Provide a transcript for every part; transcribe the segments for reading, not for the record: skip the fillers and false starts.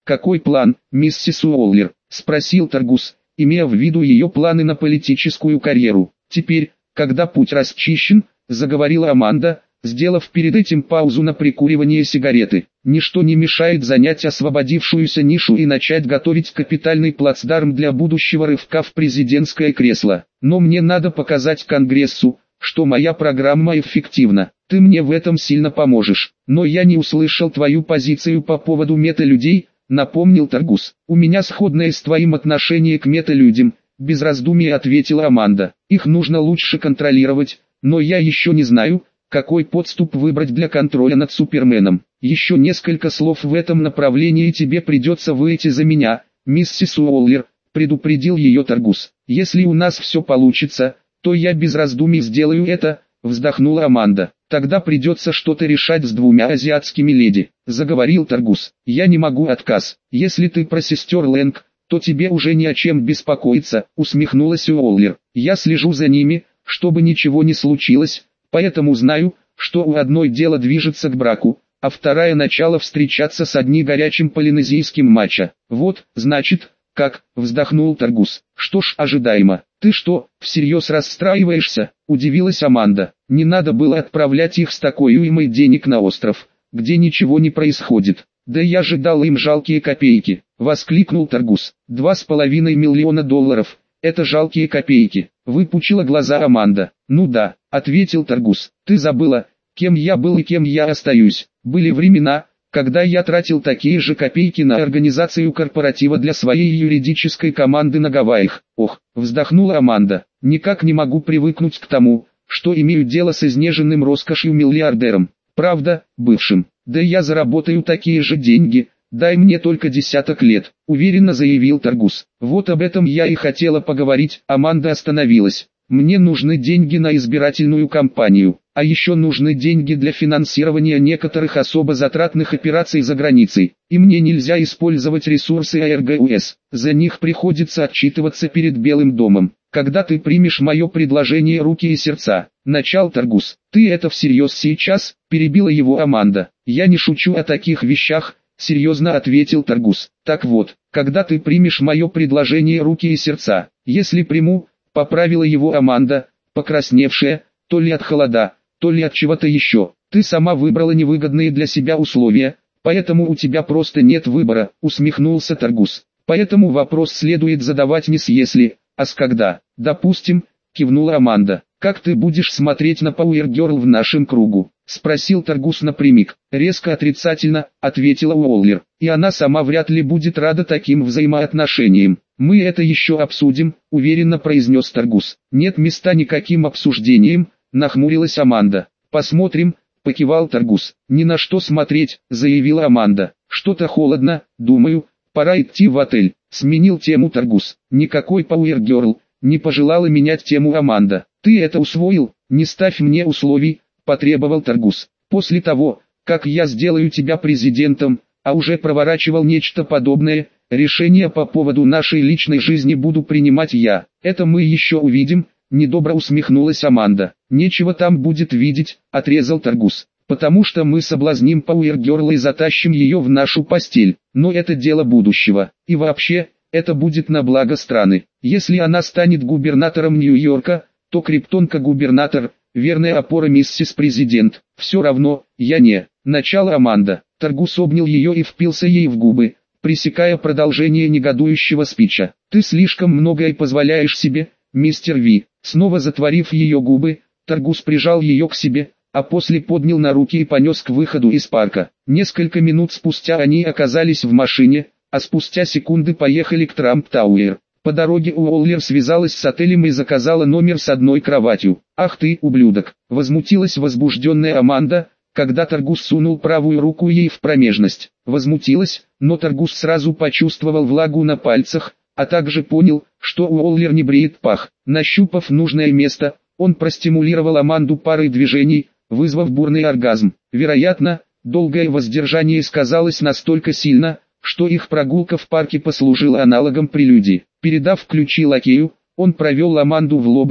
«Какой план, миссис Уоллер?» – спросил Таргус, имея в виду ее планы на политическую карьеру. «Теперь, когда путь расчищен», – заговорила Аманда, сделав перед этим паузу на прикуривание сигареты. «Ничто не мешает занять освободившуюся нишу и начать готовить капитальный плацдарм для будущего рывка в президентское кресло. Но мне надо показать Конгрессу, что моя программа эффективна. Ты мне в этом сильно поможешь. Но я не услышал твою позицию по поводу мета-людей», — напомнил Таргус. «У меня сходное с твоим отношение к мета-людям», — без раздумий ответила Аманда. «Их нужно лучше контролировать, но я еще не знаю, какой подступ выбрать для контроля над Суперменом. Еще несколько слов в этом направлении тебе придется выйти за меня, миссис Уоллер», — предупредил ее Таргус. «Если у нас все получится, то я без раздумий сделаю это», — вздохнула Аманда. «Тогда придется что-то решать с двумя азиатскими леди», — заговорил Таргус. «Я не могу отказ. Если ты про сестер Лэнг, то тебе уже не о чем беспокоиться», — усмехнулась Уоллер. «Я слежу за ними, чтобы ничего не случилось, поэтому знаю, что у одной дело движется к браку, а вторая начало встречаться с одним горячим полинезийским матча. Вот, значит, как», — вздохнул Таргус. «Что ж, ожидаемо». «Ты что, всерьез расстраиваешься?» — удивилась Аманда. «Не надо было отправлять их с такой уймой денег на остров, где ничего не происходит». «Да я же дал им жалкие копейки», — воскликнул Таргус. $2,5 миллиона. Это жалкие копейки», — выпучила глаза Аманда. «Ну да», — ответил Таргус. «Ты забыла, кем я был и кем я остаюсь. Были времена, когда я тратил такие же копейки на организацию корпоратива для своей юридической команды на Гавайях». «Ох», — вздохнула Аманда, — «никак не могу привыкнуть к тому, что имею дело с изнеженным роскошью миллиардером. Правда, бывшим. Да я заработаю такие же деньги, дай мне только 10 лет», — уверенно заявил Таргус. «Вот об этом я и хотела поговорить». Аманда остановилась. «Мне нужны деньги на избирательную кампанию, а еще нужны деньги для финансирования некоторых особо затратных операций за границей, и мне нельзя использовать ресурсы АРГУС, за них приходится отчитываться перед Белым домом. Когда ты примешь мое предложение руки и сердца?» Начал Таргус. «Ты это всерьез сейчас?» — перебила его Аманда. «Я не шучу о таких вещах», — серьезно ответил Таргус. «Так вот, когда ты примешь мое предложение руки и сердца?» «Если приму», — поправила его Аманда, покрасневшая, то ли от холода, то ли от чего-то еще. «Ты сама выбрала невыгодные для себя условия, поэтому у тебя просто нет выбора», — усмехнулся Таргус. «Поэтому вопрос следует задавать не с «если», а с «когда». «Допустим», — кивнула Аманда. «Как ты будешь смотреть на Power Girl в нашем кругу?» — спросил Таргус напрямик. «Резко отрицательно», — ответила Уоллер. «И она сама вряд ли будет рада таким взаимоотношениям». «Мы это еще обсудим», — уверенно произнес Таргус. «Нет места никаким обсуждениям», — нахмурилась Аманда. «Посмотрим», — покивал Таргус. «Ни на что смотреть», — заявила Аманда. «Что-то холодно, думаю, пора идти в отель», — сменил тему Таргус. «Никакой Power Girl», — не пожелала менять тему Аманда. «Ты это усвоил? Не ставь мне условий», — потребовал Таргус. «После того, как я сделаю тебя президентом, а уже проворачивал нечто подобное, решение по поводу нашей личной жизни буду принимать я. Это мы еще увидим», — недобро усмехнулась Аманда. «Нечего там будет видеть», — отрезал Таргус. «Потому что мы соблазним Power Girl и затащим ее в нашу постель. Но это дело будущего. И вообще, это будет на благо страны. Если она станет губернатором Нью-Йорка, то Криптонка-губернатор, верная опора миссис президент. Все равно, я не». Начало Аманда. Таргус обнял ее и впился ей в губы, пресекая продолжение негодующего спича. «Ты слишком многое позволяешь себе, мистер Ви». Снова затворив ее губы, Таргус прижал ее к себе, а после поднял на руки и понес к выходу из парка. Несколько минут спустя они оказались в машине, а спустя секунды поехали к Трамп-Тауэр. По дороге Уоллер связалась с отелем и заказала номер с одной кроватью. «Ах ты, ублюдок!» — возмутилась возбужденная Аманда, когда Таргус сунул правую руку ей в промежность. Возмутилась, но Таргус сразу почувствовал влагу на пальцах, а также понял, что Уоллер не бреет пах. Нащупав нужное место, он простимулировал Аманду парой движений, вызвав бурный оргазм. Вероятно, долгое воздержание сказалось настолько сильно, что их прогулка в парке послужила аналогом прелюдии. Передав ключи лакею, он провел Аманду в лобби,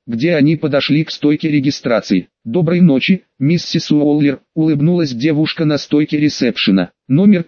где они подошли к стойке регистрации. «Доброй ночи, миссис Уоллер», — улыбнулась девушка на стойке ресепшена. «Номер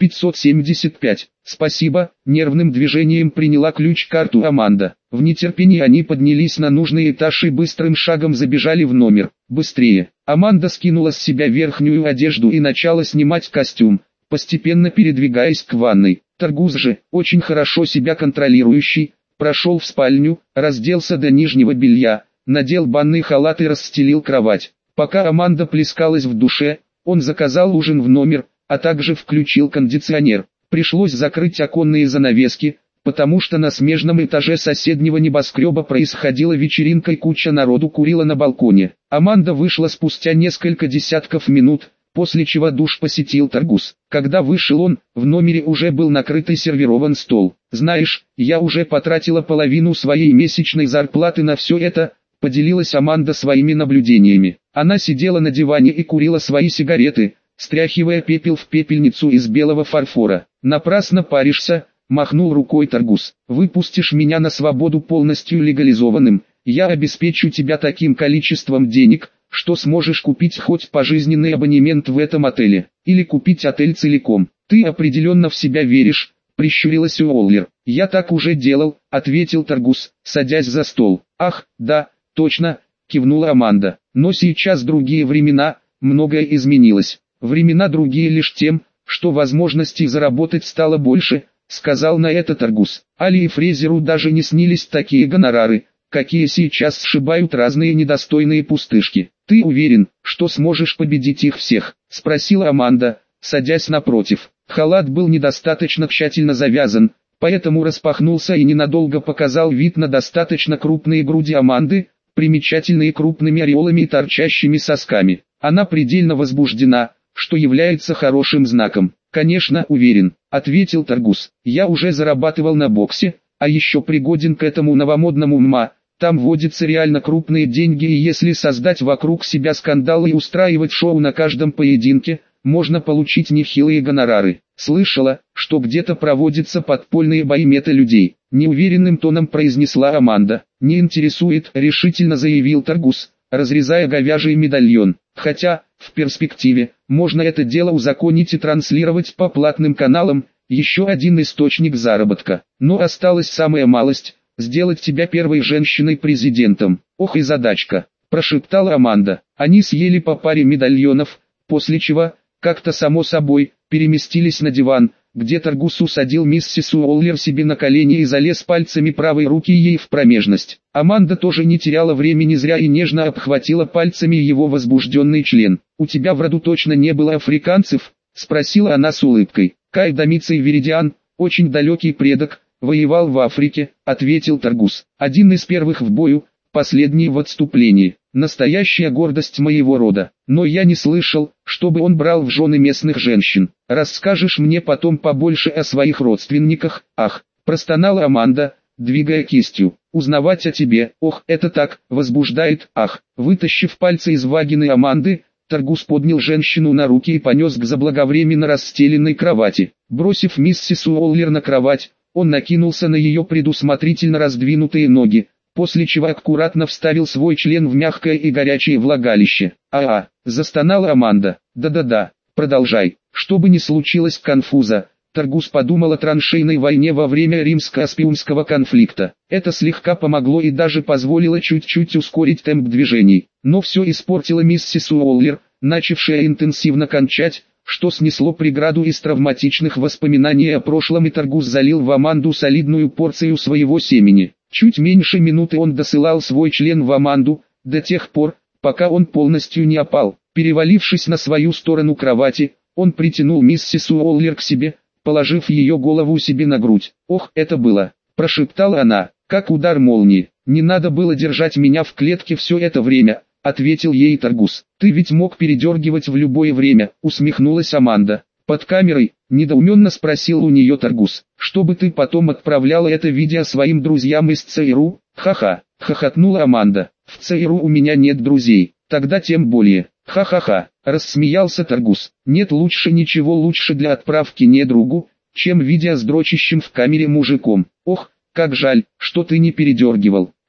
575. «Спасибо», — нервным движением приняла ключ-карту Аманда. В нетерпении они поднялись на нужный этаж и быстрым шагом забежали в номер. «Быстрее!» Аманда скинула с себя верхнюю одежду и начала снимать костюм, постепенно передвигаясь к ванной. Таргус же, очень хорошо себя контролирующий, прошел в спальню, разделся до нижнего белья, надел банный халат и расстелил кровать. Пока Аманда плескалась в душе, он заказал ужин в номер, а также включил кондиционер. Пришлось закрыть оконные занавески, потому что на смежном этаже соседнего небоскреба происходила вечеринка и куча народу курила на балконе. Аманда вышла спустя несколько десятков минут, после чего душ посетил Таргус. Когда вышел он, в номере уже был накрыт и сервирован стол. «Знаешь, я уже потратила половину своей месячной зарплаты на все это», — поделилась Аманда своими наблюдениями. Она сидела на диване и курила свои сигареты, стряхивая пепел в пепельницу из белого фарфора. «Напрасно паришься», — махнул рукой Таргус. «Выпустишь меня на свободу полностью легализованным, я обеспечу тебя таким количеством денег, что сможешь купить хоть пожизненный абонемент в этом отеле, или купить отель целиком. Ты определенно в себя веришь», — прищурилась Уоллер. «Я так уже делал», — ответил Таргус, садясь за стол. «Ах, да, точно», — кивнула Аманда. «Но сейчас другие времена, многое изменилось. Времена другие лишь тем, что возможностей заработать стало больше», — сказал на это Таргус. «Али и Фрезеру даже не снились такие гонорары, какие сейчас сшибают разные недостойные пустышки. Ты уверен, что сможешь победить их всех?» — спросила Аманда, садясь напротив. Халат был недостаточно тщательно завязан, поэтому распахнулся и ненадолго показал вид на достаточно крупные груди Аманды, примечательные крупными ореолами и торчащими сосками. Она предельно возбуждена, что является хорошим знаком. «Конечно, уверен», — ответил Таргус. «Я уже зарабатывал на боксе, а еще пригоден к этому новомодному ММА. Там водятся реально крупные деньги, и если создать вокруг себя скандал и устраивать шоу на каждом поединке, можно получить нехилые гонорары. Слышала, что где-то проводятся подпольные бои мета-людей», — неуверенным тоном произнесла Аманда. «Не интересует», — решительно заявил Таргус, разрезая говяжий медальон. «Хотя, в перспективе, можно это дело узаконить и транслировать по платным каналам, еще один источник заработка. Но осталась самая малость — сделать тебя первой женщиной-президентом». «Ох и задачка», — прошептала Аманда. Они съели по паре медальонов, после чего, как-то само собой, переместились на диван, где Таргус усадил миссис Уоллер себе на колени и залез пальцами правой руки ей в промежность. Аманда тоже не теряла времени зря и нежно обхватила пальцами его возбужденный член. «У тебя в роду точно не было африканцев?» — спросила она с улыбкой. «Кай Домиций Веридиан, очень далекий предок, воевал в Африке», — ответил Таргус. «Один из первых в бою, последний в отступлении. Настоящая гордость моего рода. Но я не слышал, чтобы он брал в жены местных женщин. Расскажешь мне потом побольше о своих родственниках?» «Ах», — простонала Аманда, двигая кистью. «Узнавать о тебе, ох, это так, возбуждает, ах». Вытащив пальцы из вагины Аманды, Таргус поднял женщину на руки и понес к заблаговременно расстеленной кровати. Бросив миссис Уоллер на кровать, он накинулся на ее предусмотрительно раздвинутые ноги, после чего аккуратно вставил свой член в мягкое и горячее влагалище. «А-а», — застонала Аманда. «Да-да-да, продолжай». Что бы ни случилось конфуза, Таргус подумал о траншейной войне во время римско-аспиумского конфликта. Это слегка помогло и даже позволило чуть-чуть ускорить темп движений. Но все испортила миссис Уоллер, начавшая интенсивно кончать, что снесло преграду из травматичных воспоминаний о прошлом, и Таргус залил в Аманду солидную порцию своего семени. Чуть меньше минуты он досылал свой член в Аманду, до тех пор, пока он полностью не опал. Перевалившись на свою сторону кровати, он притянул миссис Уоллер к себе, положив ее голову себе на грудь. «Ох, это было», — прошептала она, — «как удар молнии. Не надо было держать меня в клетке все это время», — ответил ей Таргус. «Ты ведь мог передергивать в любое время», — усмехнулась Аманда. «Под камерой?» — недоуменно спросил у нее Таргус. «Чтобы ты потом отправляла это видео своим друзьям из ЦРУ?» «Ха-ха», — хохотнула Аманда. «В ЦРУ у меня нет друзей, тогда тем более». «Ха-ха-ха», — рассмеялся Таргус. «Нет ничего лучше для отправки недругу, чем видео с дрочащим в камере мужиком. Ох, как жаль, что ты не передергивал.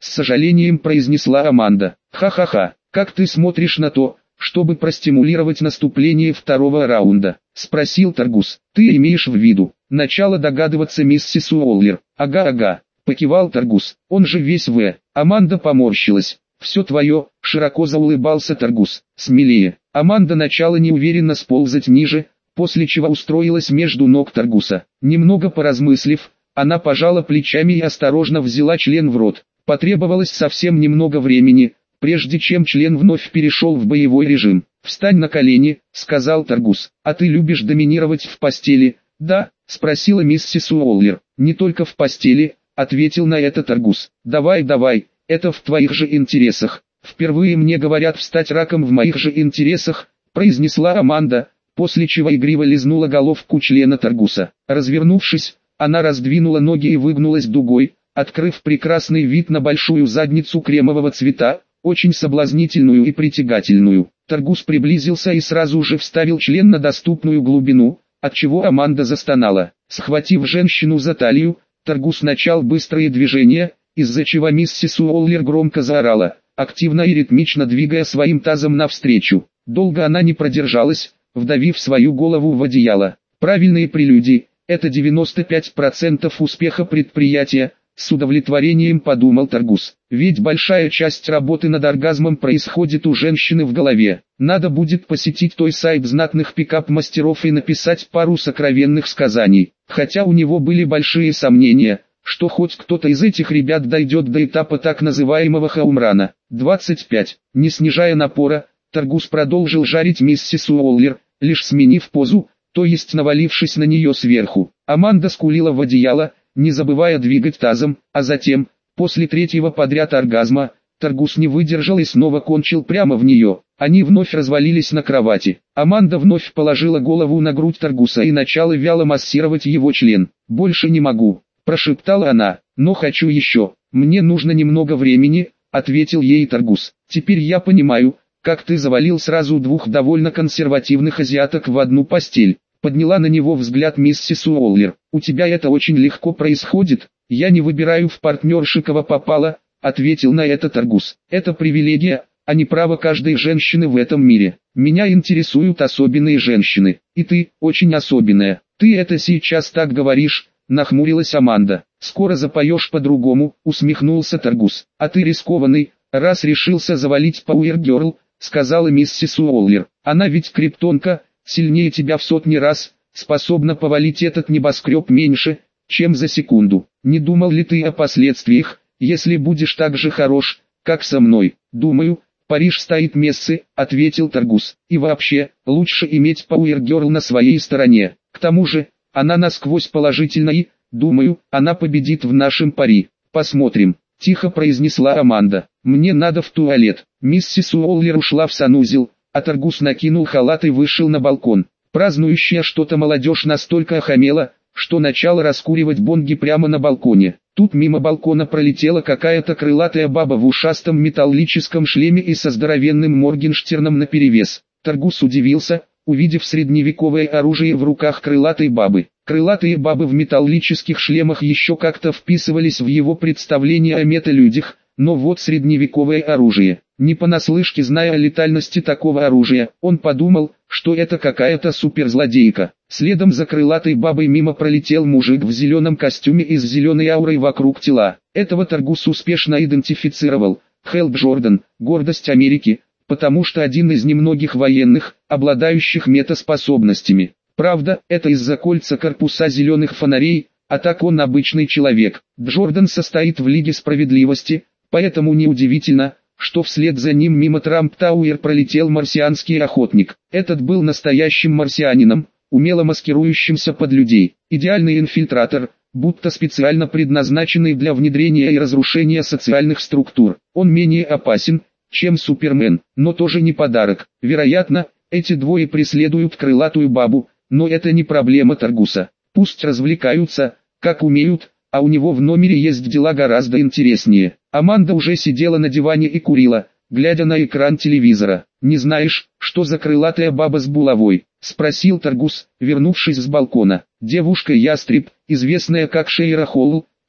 с сожалением произнесла Аманда. Ха-ха-ха, как ты смотришь на то, чтобы простимулировать наступление второго раунда? Спросил Таргус. Ты имеешь в виду начало догадываться миссис Уоллер? Ага-ага, покивал Таргус. Он же весь в... Аманда поморщилась. Все твое, широко заулыбался Таргус. Смелее. Аманда начала неуверенно сползать ниже, после чего устроилась между ног Таргуса. Немного поразмыслив, она пожала плечами и осторожно взяла член в рот. Потребовалось совсем немного времени, прежде чем член вновь перешел в боевой режим. «Встань на колени», — сказал Таргус. «А ты любишь доминировать в постели?» «Да», — спросила миссис Уоллер. «Не только в постели», — ответил на это Таргус. «Давай, давай, это в твоих же интересах». «Впервые мне говорят встать раком в моих же интересах», — произнесла Аманда, после чего игриво лизнула головку члена Таргуса. Развернувшись, она раздвинула ноги и выгнулась дугой, открыв прекрасный вид на большую задницу кремового цвета, очень соблазнительную и притягательную. Таргус приблизился и сразу же вставил член на доступную глубину, отчего Аманда застонала. Схватив женщину за талию, Таргус начал быстрые движения, из-за чего миссис Уоллер громко заорала, активно и ритмично двигая своим тазом навстречу. Долго она не продержалась, вдавив свою голову в одеяло. Правильные прелюдии – это 95% успеха предприятия, с удовлетворением подумал Таргус. Ведь большая часть работы над оргазмом происходит у женщины в голове. Надо будет посетить той сайт знатных пикап-мастеров и написать пару сокровенных сказаний. Хотя у него были большие сомнения, что хоть кто-то из этих ребят дойдет до этапа так называемого хаумрана. 25. Не снижая напора, Таргус продолжил жарить миссис Уоллер, лишь сменив позу, то есть навалившись на нее сверху. Аманда скулила в одеяло, не забывая двигать тазом, а затем, после третьего подряд оргазма, Таргус не выдержал и снова кончил прямо в нее. Они вновь развалились на кровати. Аманда вновь положила голову на грудь Таргуса и начала вяло массировать его член. «Больше не могу», – прошептала она, – «но хочу еще. Мне нужно немного времени», – ответил ей Таргус. «Теперь я понимаю, как ты завалил сразу двух довольно консервативных азиаток в одну постель». Подняла на него взгляд миссис Уоллер. «У тебя это очень легко происходит, я не выбираю в партнерши кого попало», — ответил на это Таргус. «Это привилегия, а не право каждой женщины в этом мире. Меня интересуют особенные женщины, и ты, очень особенная». «Ты это сейчас так говоришь», — нахмурилась Аманда. «Скоро запоешь по-другому», — усмехнулся Таргус. «А ты рискованный, раз решился завалить Power Girl», — сказала миссис Уоллер. «Она ведь криптонка, сильнее тебя в сотни раз, способна повалить этот небоскреб меньше, чем за секунду. Не думал ли ты о последствиях, если будешь так же хорош, как со мной?» «Думаю, Париж стоит мессы», — ответил Таргус. «И вообще, лучше иметь Power Girl на своей стороне. К тому же, она насквозь положительна и, думаю, она победит в нашем пари. Посмотрим», — тихо произнесла Аманда. «Мне надо в туалет». Миссис Уоллер ушла в санузел, а Таргус накинул халат и вышел на балкон. Празднующая что-то молодежь настолько охамела, что начала раскуривать бонги прямо на балконе. Тут мимо балкона пролетела какая-то крылатая баба в ушастом металлическом шлеме и со здоровенным Моргенштерном наперевес. Таргус удивился, увидев средневековое оружие в руках крылатой бабы. Крылатые бабы в металлических шлемах еще как-то вписывались в его представление о металюдях, но вот средневековое оружие. Не понаслышке зная о летальности такого оружия, он подумал, что это какая-то суперзлодейка. Следом за крылатой бабой мимо пролетел мужик в зеленом костюме и с зеленой аурой вокруг тела. Этого Таргус успешно идентифицировал. Хэл Джордан, гордость Америки, потому что один из немногих военных, обладающих метаспособностями. Правда, это из-за кольца корпуса зеленых фонарей, а так он обычный человек. Джордан состоит в Лиге Справедливости, поэтому неудивительно, что вслед за ним мимо Трамп-Тауэр пролетел марсианский охотник. Этот был настоящим марсианином, умело маскирующимся под людей. Идеальный инфильтратор, будто специально предназначенный для внедрения и разрушения социальных структур. Он менее опасен, чем Супермен, но тоже не подарок. Вероятно, эти двое преследуют крылатую бабу, но это не проблема Таргуса. Пусть развлекаются, как умеют, а у него в номере есть дела гораздо интереснее. Аманда уже сидела на диване и курила, глядя на экран телевизора. «Не знаешь, что за крылатая баба с булавой?» – спросил Таргус, вернувшись с балкона. «Девушка-ястреб, известная как Шейра Холл», –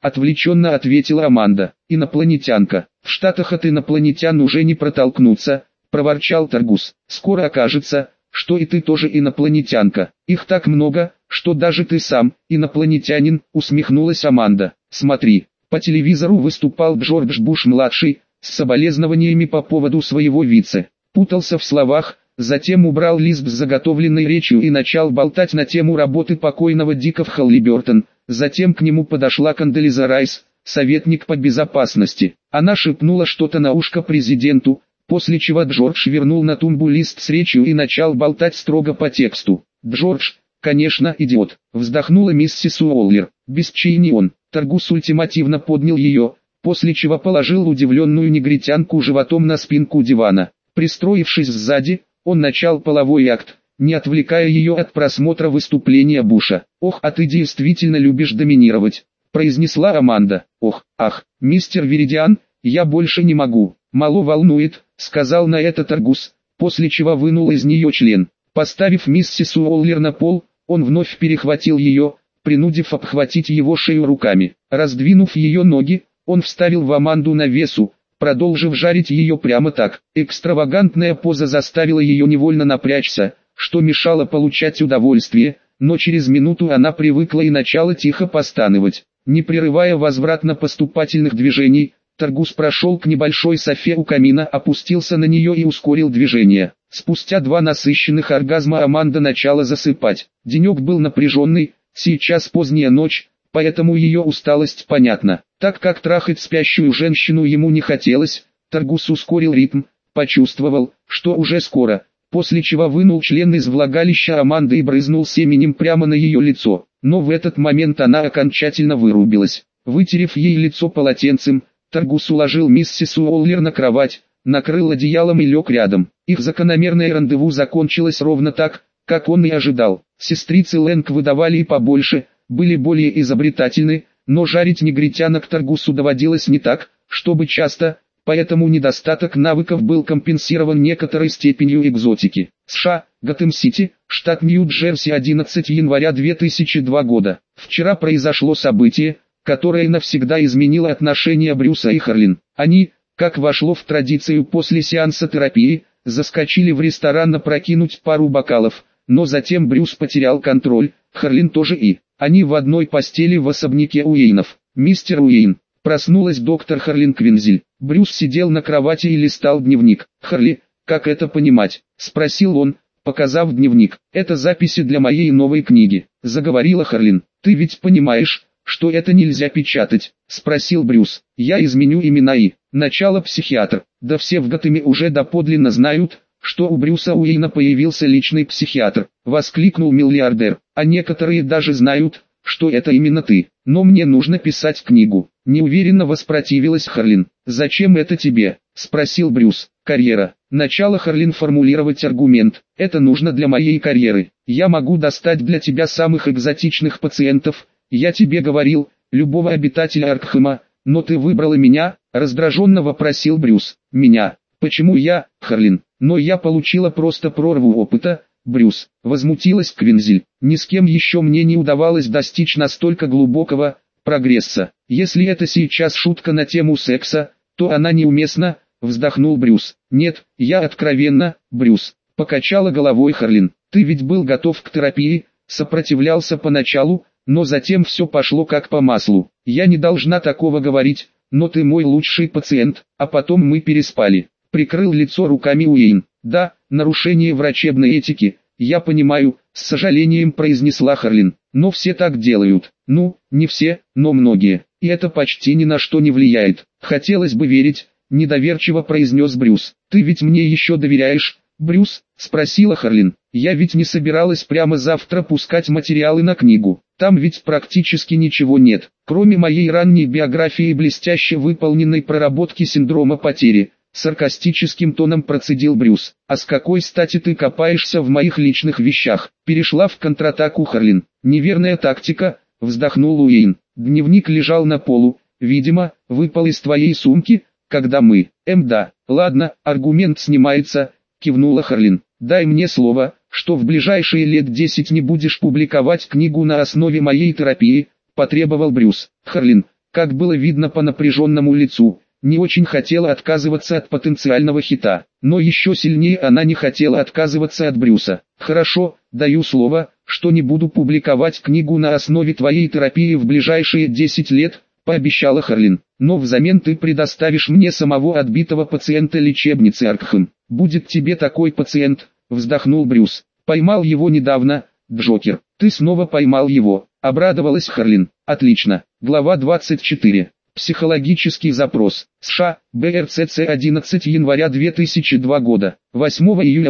отвлеченно ответила Аманда. Инопланетянка. В Штатах от инопланетян уже не протолкнуться, проворчал Таргус. Скоро окажется, что и ты тоже инопланетянка. Их так много, что даже ты сам инопланетянин, усмехнулась Аманда. Смотри, по телевизору выступал Джордж Буш-младший, с соболезнованиями по поводу своего вице. Путался в словах, затем убрал лист с заготовленной речью и начал болтать на тему работы покойного Дика в Халлибертон. Затем к нему подошла Кондолиза Райс, советник по безопасности. Она шепнула что-то на ушко президенту, после чего Джордж вернул на тумбу лист с речью и начал болтать строго по тексту. Джордж, конечно, идиот, вздохнула миссис Уоллер. Без чаи он. Таргус ультимативно поднял ее, после чего положил удивленную негритянку животом на спинку дивана. Пристроившись сзади, он начал половой акт, не отвлекая ее от просмотра выступления Буша. «Ох, а ты действительно любишь доминировать», — произнесла Аманда. «Ох, ах, мистер Веридиан, я больше не могу, мало волнует», — сказал на это Таргус, после чего вынул из нее член. Поставив миссис Уоллер на пол, он вновь перехватил ее, принудив обхватить его шею руками. Раздвинув ее ноги, он вставил в Аманду навесу, продолжив жарить ее прямо так. Экстравагантная поза заставила ее невольно напрячься, что мешало получать удовольствие, но через минуту она привыкла и начала тихо постановать. Не прерывая возвратно-поступательных движений, Таргус прошел к небольшой софе у камина, опустился на нее и ускорил движение. Спустя 2 насыщенных оргазма Аманда начала засыпать. Денек был напряженный, сейчас поздняя ночь, поэтому ее усталость понятна. Так как трахать спящую женщину ему не хотелось, Таргус ускорил ритм, почувствовал, что уже скоро, после чего вынул член из влагалища Аманды и брызнул семенем прямо на ее лицо. Но в этот момент она окончательно вырубилась. Вытерев ей лицо полотенцем, Таргус уложил миссис Уоллер на кровать, накрыл одеялом и лег рядом. Их закономерное рандеву закончилось ровно так, как он и ожидал. Сестрицы Лэнг выдавали и побольше, были более изобретательны, но жарить негритянок Таргусу доводилось не так, чтобы часто, поэтому недостаток навыков был компенсирован некоторой степенью экзотики. США, Готэм-Сити, штат Нью-Джерси, 11 января 2002 года. Вчера произошло событие, которое навсегда изменило отношения Брюса и Харлин. Они, как вошло в традицию после сеанса терапии, заскочили в ресторан опрокинуть пару бокалов, но затем Брюс потерял контроль, Харлин тоже и... Они в одной постели в особняке Уэйнов. «Мистер Уэйн», проснулась доктор Харлин Квинзель. Брюс сидел на кровати и листал дневник. «Харли, как это понимать?» – спросил он, показав дневник. «Это записи для моей новой книги», – заговорила Харлин. «Ты ведь понимаешь, что это нельзя печатать?» – спросил Брюс. «Я изменю имена и...» Начало психиатр. Да все в Готэме уже доподлинно знают, что у Брюса Уэйна появился личный психиатр, воскликнул миллиардер. А некоторые даже знают, что это именно ты. Но мне нужно писать книгу. Неуверенно воспротивилась Харлин. Зачем это тебе? Спросил Брюс. Карьера. Начало Харлин формулировать аргумент. Это нужно для моей карьеры. Я могу достать для тебя самых экзотичных пациентов. Я тебе говорил, любого обитателя Аркхема, но ты выбрала меня, раздраженно вопросил Брюс. Меня? Почему я, Харлин? Но я получила просто прорву опыта, Брюс, возмутилась Квинзель. Ни с кем еще мне не удавалось достичь настолько глубокого прогресса. Если это сейчас шутка на тему секса, то она неуместна, вздохнул Брюс. Нет, я откровенно, Брюс, покачала головой Харлин. Ты ведь был готов к терапии, сопротивлялся поначалу, но затем все пошло как по маслу. Я не должна такого говорить, но ты мой лучший пациент, а потом мы переспали. Прикрыл лицо руками Уэйн. Да, нарушение врачебной этики, я понимаю, с сожалением произнесла Харлин. Но все так делают. Ну, не все, но многие. И это почти ни на что не влияет. Хотелось бы верить, недоверчиво произнес Брюс. Ты ведь мне еще доверяешь, Брюс? Спросила Харлин. Я ведь не собиралась прямо завтра пускать материалы на книгу. Там ведь практически ничего нет, кроме моей ранней биографии и блестяще выполненной проработки синдрома потери. Саркастическим тоном процедил Брюс. «А с какой стати ты копаешься в моих личных вещах?» Перешла в контратаку Харлин. «Неверная тактика», вздохнул Уэйн. «Дневник лежал на полу, видимо, выпал из твоей сумки, когда мы...» Да, ладно, аргумент снимается», кивнула Харлин. «Дай мне слово, что в ближайшие лет 10 не будешь публиковать книгу на основе моей терапии», потребовал Брюс. «Харлин, как было видно по напряженному лицу, не очень хотела отказываться от потенциального хита, но еще сильнее она не хотела отказываться от Брюса. «Хорошо, даю слово, что не буду публиковать книгу на основе твоей терапии в ближайшие 10 лет», пообещала Харлин. «Но взамен ты предоставишь мне самого отбитого пациента лечебницы Аркхэм». «Будет тебе такой пациент», вздохнул Брюс. «Поймал его недавно, Джокер». «Ты снова поймал его», обрадовалась Харлин. «Отлично». Глава 24. Психологический запрос. США, БРЦЦ 11 января 2002 года. 8 июля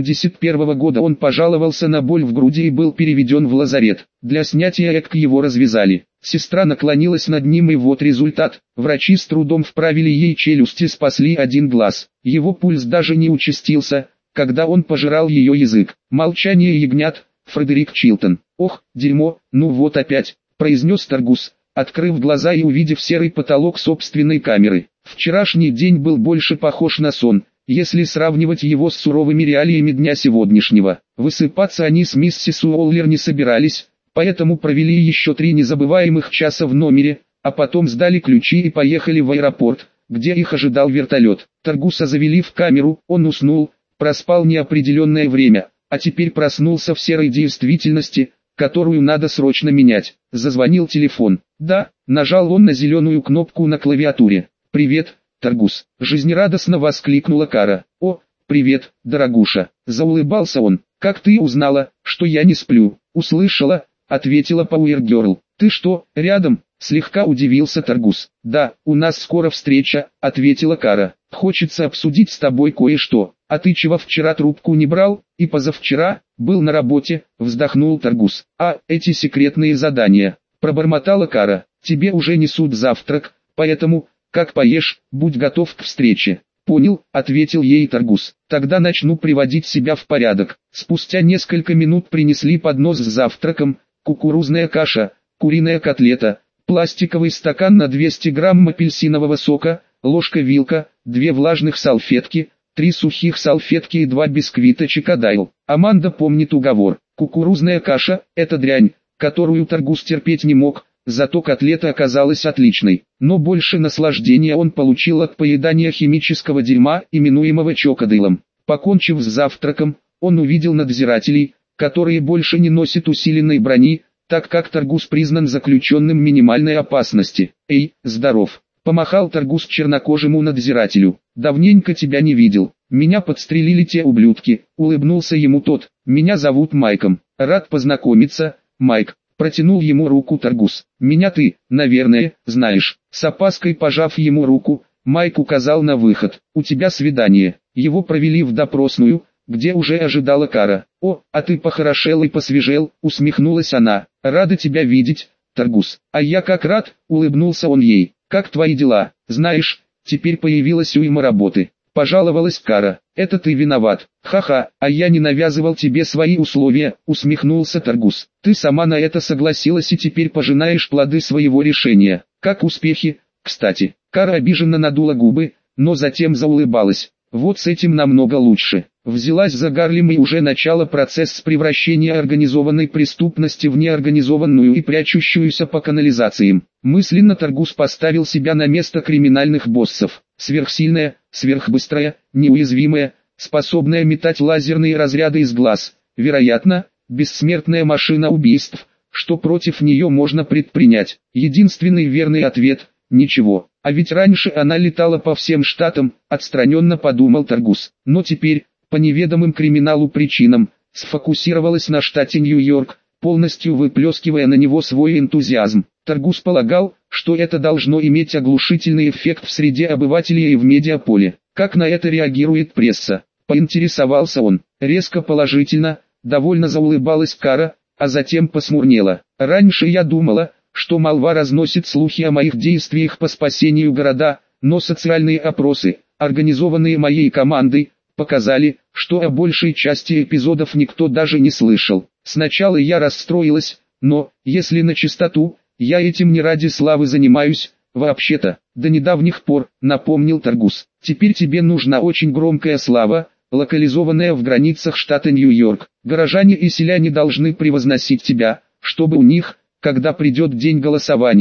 1981 года он пожаловался на боль в груди и был переведен в лазарет. Для снятия ЭКГ его развязали. Сестра наклонилась над ним и вот результат. Врачи с трудом вправили ей челюсти, спасли один глаз. Его пульс даже не участился, когда он пожирал ее язык. «Молчание ягнят», Фредерик Чилтон. «Ох, дерьмо, ну вот опять», произнес Таргус, открыв глаза и увидев серый потолок собственной камеры. Вчерашний день был больше похож на сон, если сравнивать его с суровыми реалиями дня сегодняшнего. Высыпаться они с миссис Уоллер не собирались, поэтому провели еще 3 незабываемых часа в номере, а потом сдали ключи и поехали в аэропорт, где их ожидал вертолет. Таргуса завели в камеру, он уснул, проспал неопределенное время, а теперь проснулся в серой действительности, которую надо срочно менять. Зазвонил телефон. «Да», нажал он на зеленую кнопку на клавиатуре. «Привет, Таргус», жизнерадостно воскликнула Кара. «О, привет, дорогуша», заулыбался он. «Как ты узнала, что я не сплю?» «Услышала», ответила Пауэргерл. «Ты что, рядом?» слегка удивился Таргус. «Да, у нас скоро встреча», ответила Кара. «Хочется обсудить с тобой кое-что». «А ты чего вчера трубку не брал?» «И позавчера, был на работе», вздохнул Таргус. «А, эти секретные задания», пробормотала Кара. «Тебе уже несут завтрак, поэтому, как поешь, будь готов к встрече». «Понял», ответил ей Таргус. «Тогда начну приводить себя в порядок». Спустя несколько минут принесли поднос с завтраком: кукурузная каша, куриная котлета, пластиковый стакан на 200 грамм апельсинового сока, ложка-вилка, 2 влажных салфетки, 3 сухих салфетки и 2 бисквита Чикадайл. Аманда помнит уговор. Кукурузная каша – это дрянь, которую Таргус терпеть не мог, зато котлета оказалась отличной. Но больше наслаждения он получил от поедания химического дерьма, именуемого Чокадейлом. Покончив с завтраком, он увидел надзирателей, которые больше не носят усиленной брони, так как Таргус признан заключенным минимальной опасности. «Эй, здоров!» помахал Таргус чернокожему надзирателю. «Давненько тебя не видел. Меня подстрелили те ублюдки», улыбнулся ему тот. «Меня зовут Майком. Рад познакомиться, Майк», протянул ему руку Таргус. «Меня ты, наверное, знаешь». С опаской пожав ему руку, Майк указал на выход. «У тебя свидание». Его провели в допросную, где уже ожидала Кара. «О, а ты похорошел и посвежел», усмехнулась она. «Рада тебя видеть, Таргус». «А я как рад», улыбнулся он ей. «Как твои дела? Знаешь, теперь появилась уйма работы», пожаловалась Кара. «Это ты виноват». «Ха-ха, а я не навязывал тебе свои условия», усмехнулся Таргус. «Ты сама на это согласилась и теперь пожинаешь плоды своего решения. Как успехи, кстати?» Кара обиженно надула губы, но затем заулыбалась. «Вот с этим намного лучше». Взялась за Гарлем и уже начала процесс превращения организованной преступности в неорганизованную и прячущуюся по канализациям. Мысленно Таргус поставил себя на место криминальных боссов. Сверхсильная, сверхбыстрая, неуязвимая, способная метать лазерные разряды из глаз. Вероятно, бессмертная машина убийств. Что против нее можно предпринять? Единственный верный ответ – ничего. А ведь раньше она летала по всем штатам, отстраненно подумал Таргус. Но теперь, по неведомым криминалу причинам, сфокусировалась на штате Нью-Йорк, полностью выплескивая на него свой энтузиазм. Таргус полагал, что это должно иметь оглушительный эффект в среде обывателей и в медиаполе. Как на это реагирует пресса? Поинтересовался он. Резко положительно, довольно заулыбалась Кара, а затем посмурнела. Раньше я думала, что молва разносит слухи о моих действиях по спасению города, но социальные опросы, организованные моей командой, показали, что о большей части эпизодов никто даже не слышал. Сначала я расстроилась, но, если на чистоту, я этим не ради славы занимаюсь, вообще-то, до недавних пор, напомнил Таргус. Теперь тебе нужна очень громкая слава, локализованная в границах штата Нью-Йорк. Горожане и селяне должны превозносить тебя, чтобы у них, когда придет день голосования,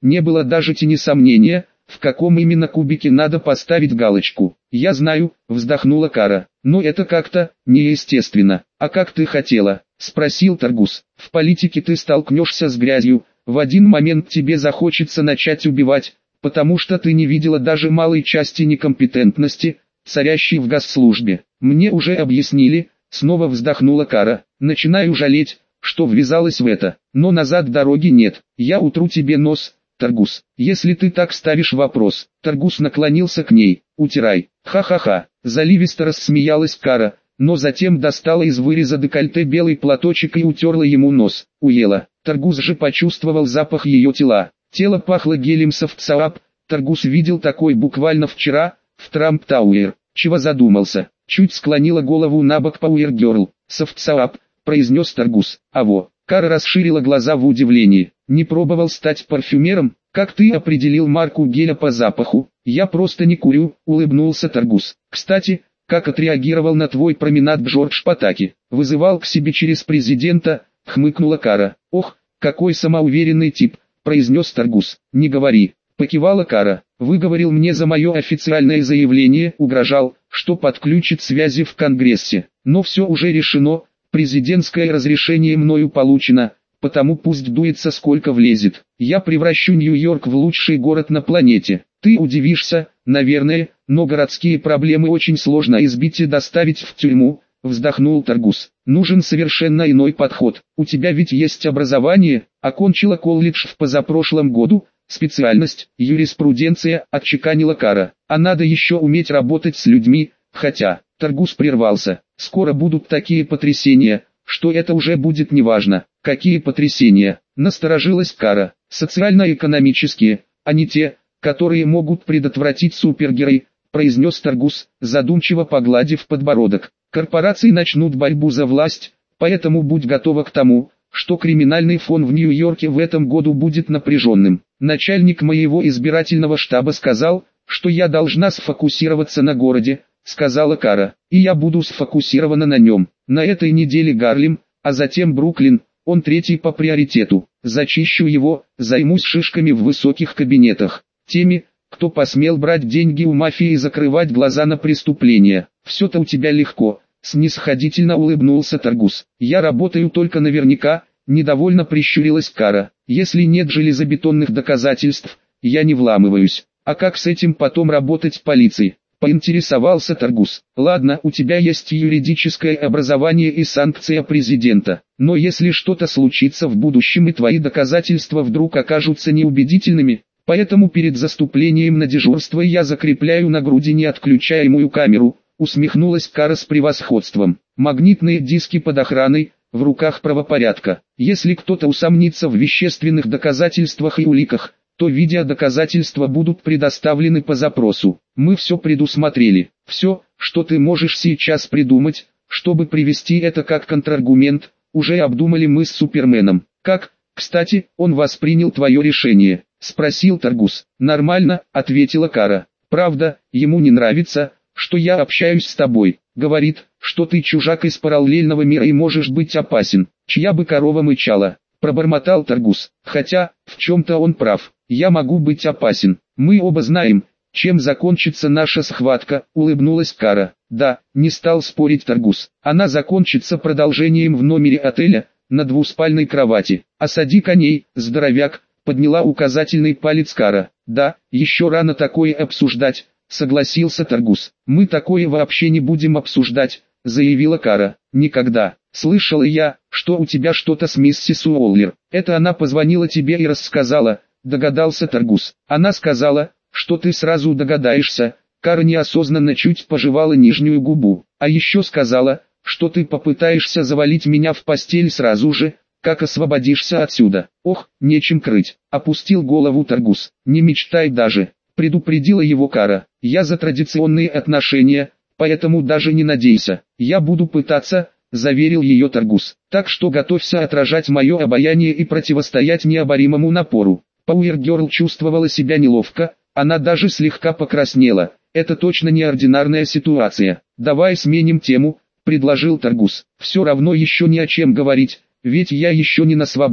Не было даже тени сомнения, в каком именно кубике надо поставить галочку. «Я знаю», — вздохнула Кара, — «но это как-то неестественно». «А как ты хотела?» — спросил Таргус. «В политике ты столкнешься с грязью, в один момент тебе захочется начать убивать, потому что ты не видела даже малой части некомпетентности, царящей в госслужбе. Мне уже объяснили», — снова вздохнула Кара. «Начинаю жалеть, что ввязалась в это, но назад дороги нет. Я утру тебе нос, Таргус, если ты так ставишь вопрос». Таргус наклонился к ней. «Утирай». «Ха-ха-ха», заливисто рассмеялась Кара, но затем достала из выреза декольте белый платочек и утерла ему нос. Уела. Таргус же почувствовал запах ее тела. Тело пахло гелем софтсоап. Таргус видел такой буквально вчера, в Трамп Тауэр. Чего задумался? Чуть склонила голову на бок Пауэр Герл. «Софтсоап», произнес Таргус. «Аво». Кара расширила глаза в удивлении. «Не пробовал стать парфюмером? Как ты определил марку геля по запаху?» «Я просто не курю», улыбнулся Таргус. «Кстати, как отреагировал на твой променад Джордж Патаки? Вызывал к себе через президента?» хмыкнула Кара. «Ох, какой самоуверенный тип», произнес Таргус. «Не говори», покивала Кара. «Выговорил мне за мое официальное заявление, угрожал, что подключит связи в Конгрессе. Но все уже решено, президентское разрешение мною получено, потому пусть дуется сколько влезет. Я превращу Нью-Йорк в лучший город на планете. Ты удивишься, наверное, но городские проблемы очень сложно избить и доставить в тюрьму», вздохнул Таргус. «Нужен совершенно иной подход. У тебя ведь есть образование, окончила колледж в позапрошлом году, специальность, юриспруденция», отчеканила Кара. «А надо еще уметь работать с людьми, хотя...» Таргус прервался. «Скоро будут такие потрясения, что это уже будет неважно». «Какие потрясения?» Насторожилась Кара. «Социально-экономические, а не те, которые могут предотвратить супергерой», произнес Таргус, задумчиво погладив подбородок. «Корпорации начнут борьбу за власть, поэтому будь готова к тому, что криминальный фон в Нью-Йорке в этом году будет напряженным. Начальник моего избирательного штаба сказал, что я должна сфокусироваться на городе», сказала Кара, «и я буду сфокусирована на нем. На этой неделе Гарлем, а затем Бруклин, он третий по приоритету. Зачищу его, займусь шишками в высоких кабинетах, теми, кто посмел брать деньги у мафии и закрывать глаза на преступления. Все-то у тебя легко», снисходительно улыбнулся Таргус. «Я работаю только наверняка», недовольно прищурилась Кара. «Если нет железобетонных доказательств, я не вламываюсь. А как с этим потом работать полиции?» Поинтересовался Таргус. «Ладно, у тебя есть юридическое образование и санкция президента, но если что-то случится в будущем и твои доказательства вдруг окажутся неубедительными, поэтому перед заступлением на дежурство я закрепляю на груди неотключаемую камеру», усмехнулась Кара с превосходством. «Магнитные диски под охраной, в руках правопорядка. Если кто-то усомнится в вещественных доказательствах и уликах, то видеодоказательства будут предоставлены по запросу. Мы все предусмотрели. Все, что ты можешь сейчас придумать, чтобы привести это как контраргумент, уже обдумали мы с Суперменом. Как, кстати, он воспринял твое решение?» спросил Таргус. «Нормально», ответила Кара. «Правда, ему не нравится, что я общаюсь с тобой. Говорит, что ты чужак из параллельного мира и можешь быть опасен. Чья бы корова мычала», пробормотал Таргус. «Хотя, в чем-то он прав. Я могу быть опасен. Мы оба знаем, чем закончится наша схватка», улыбнулась Кара. «Да», не стал спорить Таргус. «Она закончится продолжением в номере отеля, на двуспальной кровати. Осади коней, здоровяк», подняла указательный палец Кара. «Да, еще рано такое обсуждать», согласился Таргус. «Мы такое вообще не будем обсуждать», заявила Кара. «Никогда. Слышала я, что у тебя что-то с миссис Уоллер. Это она позвонила тебе и рассказала», догадался Таргус. «Она сказала, что ты сразу догадаешься». Кара неосознанно чуть пожевала нижнюю губу. «А еще сказала, что ты попытаешься завалить меня в постель сразу же, как освободишься отсюда». «Ох, нечем крыть», опустил голову Таргус. «Не мечтай даже», предупредила его Кара. «Я за традиционные отношения, поэтому даже не надейся. Я буду пытаться», заверил ее Таргус. «Так что готовься отражать мое обаяние и противостоять необоримому напору». Пауэр Герл чувствовала себя неловко, она даже слегка покраснела. «Это точно неординарная ситуация. Давай сменим тему», предложил Таргус. «Все равно еще не о чем говорить, ведь я еще не на свободе».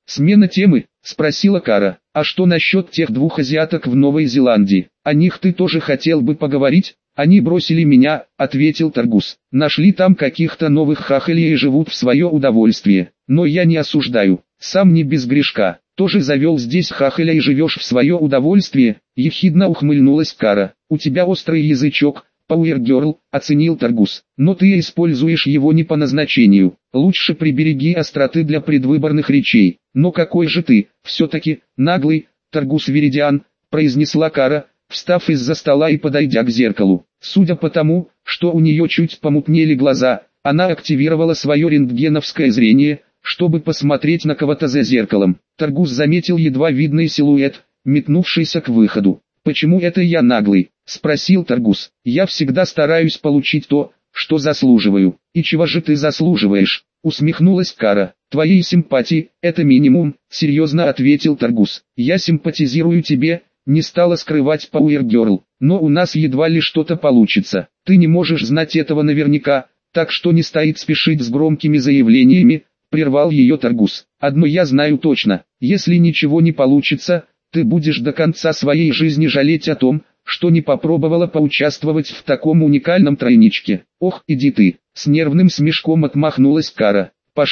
Смена темы, спросила Кара. А что насчет тех двух азиаток в Новой Зеландии? О них ты тоже хотел бы поговорить? Они бросили меня, ответил Таргус. Нашли там каких-то новых хахалей и живут в свое удовольствие. Но я не осуждаю, сам не без грешка. Тоже завел здесь хахаля и живешь в свое удовольствие? Ехидно ухмыльнулась Кара. У тебя острый язычок, Power Girl, оценил Таргус. Но ты используешь его не по назначению. Лучше прибереги остроты для предвыборных речей. Но какой же ты, все-таки, наглый, Таргус Веридиан, произнесла Кара, встав из-за стола и подойдя к зеркалу. Судя по тому, что у нее чуть помутнели глаза, она активировала свое рентгеновское зрение, чтобы посмотреть на кого-то за зеркалом. Таргус заметил едва видный силуэт, метнувшийся к выходу. «Почему это я наглый?» – спросил Таргус. «Я всегда стараюсь получить то, что заслуживаю». «И чего же ты заслуживаешь?» – усмехнулась Кара. «Твоей симпатии – это минимум», – серьезно ответил Таргус. «Я симпатизирую тебе», – не стала скрывать Power Girl. «Но у нас едва ли что-то получится. Ты не можешь знать этого наверняка, так что не стоит спешить с громкими заявлениями», – прервал ее Таргус. «Одно я знаю точно, если ничего не получится, ты будешь до конца своей жизни жалеть о том, что не попробовала поучаствовать в таком уникальном тройничке». «Ох, иди ты!» — с нервным смешком отмахнулась Кара.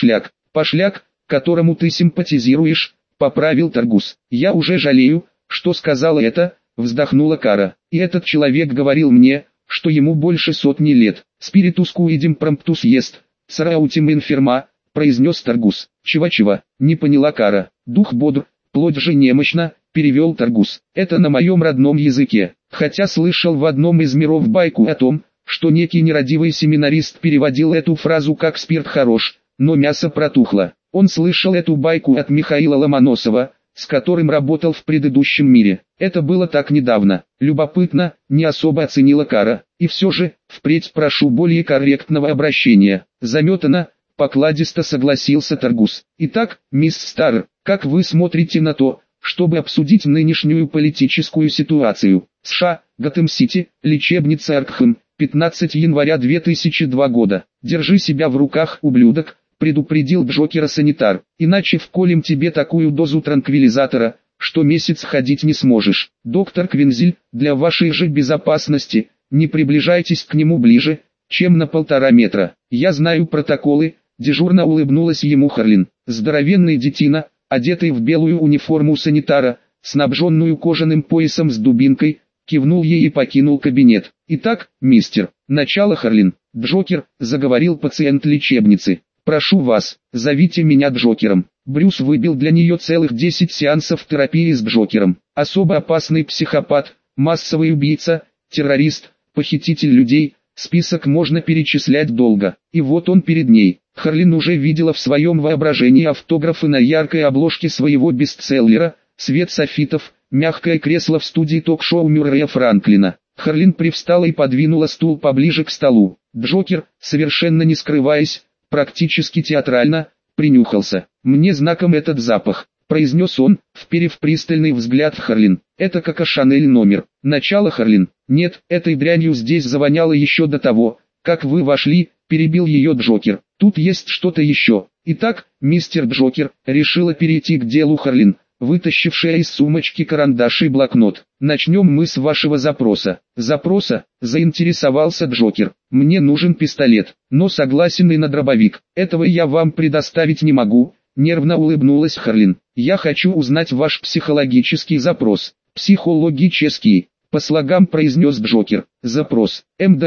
«Пошляк, которому ты симпатизируешь», — поправил Таргус. «Я уже жалею, что сказала это», — вздохнула Кара. «И этот человек говорил мне, что ему больше 100 лет. Спиритус куидим промптус ест, цараутим инферма», — произнес Таргус. «Чего-чего?» — не поняла Кара. «Дух бодр, плоть же немощна», — перевел Таргус. «Это на моем родном языке, хотя слышал в одном из миров байку о том, что некий нерадивый семинарист переводил эту фразу как «спирт хорош, но мясо протухло». Он слышал эту байку от Михаила Ломоносова, с которым работал в предыдущем мире. Это было так недавно. Любопытно, не особо оценила Кара. И все же, впредь прошу более корректного обращения. Заметано, покладисто согласился Таргус. «Итак, мисс Стар, как вы смотрите на то, чтобы обсудить нынешнюю политическую ситуацию?» США, Готэм-Сити, лечебница Аркхэм, 15 января 2002 года. «Держи себя в руках, ублюдок», предупредил Джокера санитар, «иначе вколем тебе такую дозу транквилизатора, что месяц ходить не сможешь. Доктор Квинзель, для вашей же безопасности, не приближайтесь к нему ближе, чем на 1,5 метра. Я знаю протоколы», дежурно улыбнулась ему Харлин. Здоровенный детина, одетый в белую униформу санитара, снабженную кожаным поясом с дубинкой, кивнул ей и покинул кабинет. «Итак, мистер, начало Харлин». «Джокер», заговорил пациент лечебницы. «Прошу вас, зовите меня Джокером». Брюс выбил для нее целых 10 сеансов терапии с Джокером. Особо опасный психопат, массовый убийца, террорист, похититель людей, список можно перечислять долго. И вот он перед ней. Харлин уже видела в своем воображении автографы на яркой обложке своего бестселлера, свет софитов, мягкое кресло в студии ток-шоу Мюррея Франклина. Харлин привстала и подвинула стул поближе к столу. Джокер, совершенно не скрываясь, практически театрально, принюхался. «Мне знаком этот запах», — произнес он, вперев пристальный взгляд в Харлин. «Это как Шанель номер». «Начало, Харлин». «Нет, этой дрянью здесь завоняло еще до того, как вы вошли», — перебил ее Джокер. «Тут есть что-то еще». «Итак, мистер Джокер», — решила перейти к делу Харлин, вытащившая из сумочки карандаш и блокнот. «Начнем мы с вашего запроса». «Запроса?» — заинтересовался Джокер. «Мне нужен пистолет, но согласен и на дробовик. Этого я вам предоставить не могу», — нервно улыбнулась Харлин. «Я хочу узнать ваш психологический запрос». «Психологический», — по слогам произнес Джокер. «Запрос.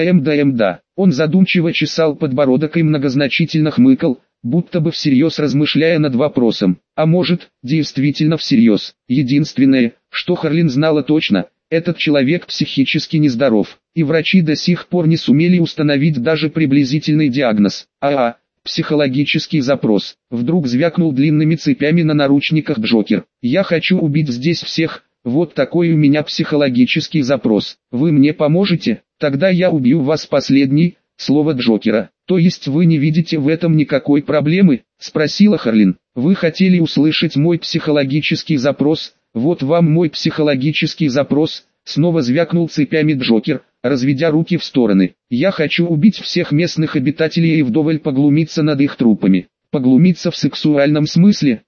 МД. Он задумчиво чесал подбородок и многозначительно хмыкал, будто бы всерьез размышляя над вопросом. А может, действительно всерьез. Единственное, что Харлин знала точно, этот человек психически нездоров, и врачи до сих пор не сумели установить даже приблизительный диагноз. Психологический запрос. Вдруг звякнул длинными цепями на наручниках Джокер. «Я хочу убить здесь всех, вот такой у меня психологический запрос. Вы мне поможете? Тогда я убью вас последний». Слово Джокера. «То есть вы не видите в этом никакой проблемы?» — спросила Харлин. «Вы хотели услышать мой психологический запрос, вот вам мой психологический запрос», — снова звякнул цепями Джокер, разведя руки в стороны. «Я хочу убить всех местных обитателей и вдоволь поглумиться над их трупами». «Поглумиться в сексуальном смысле?»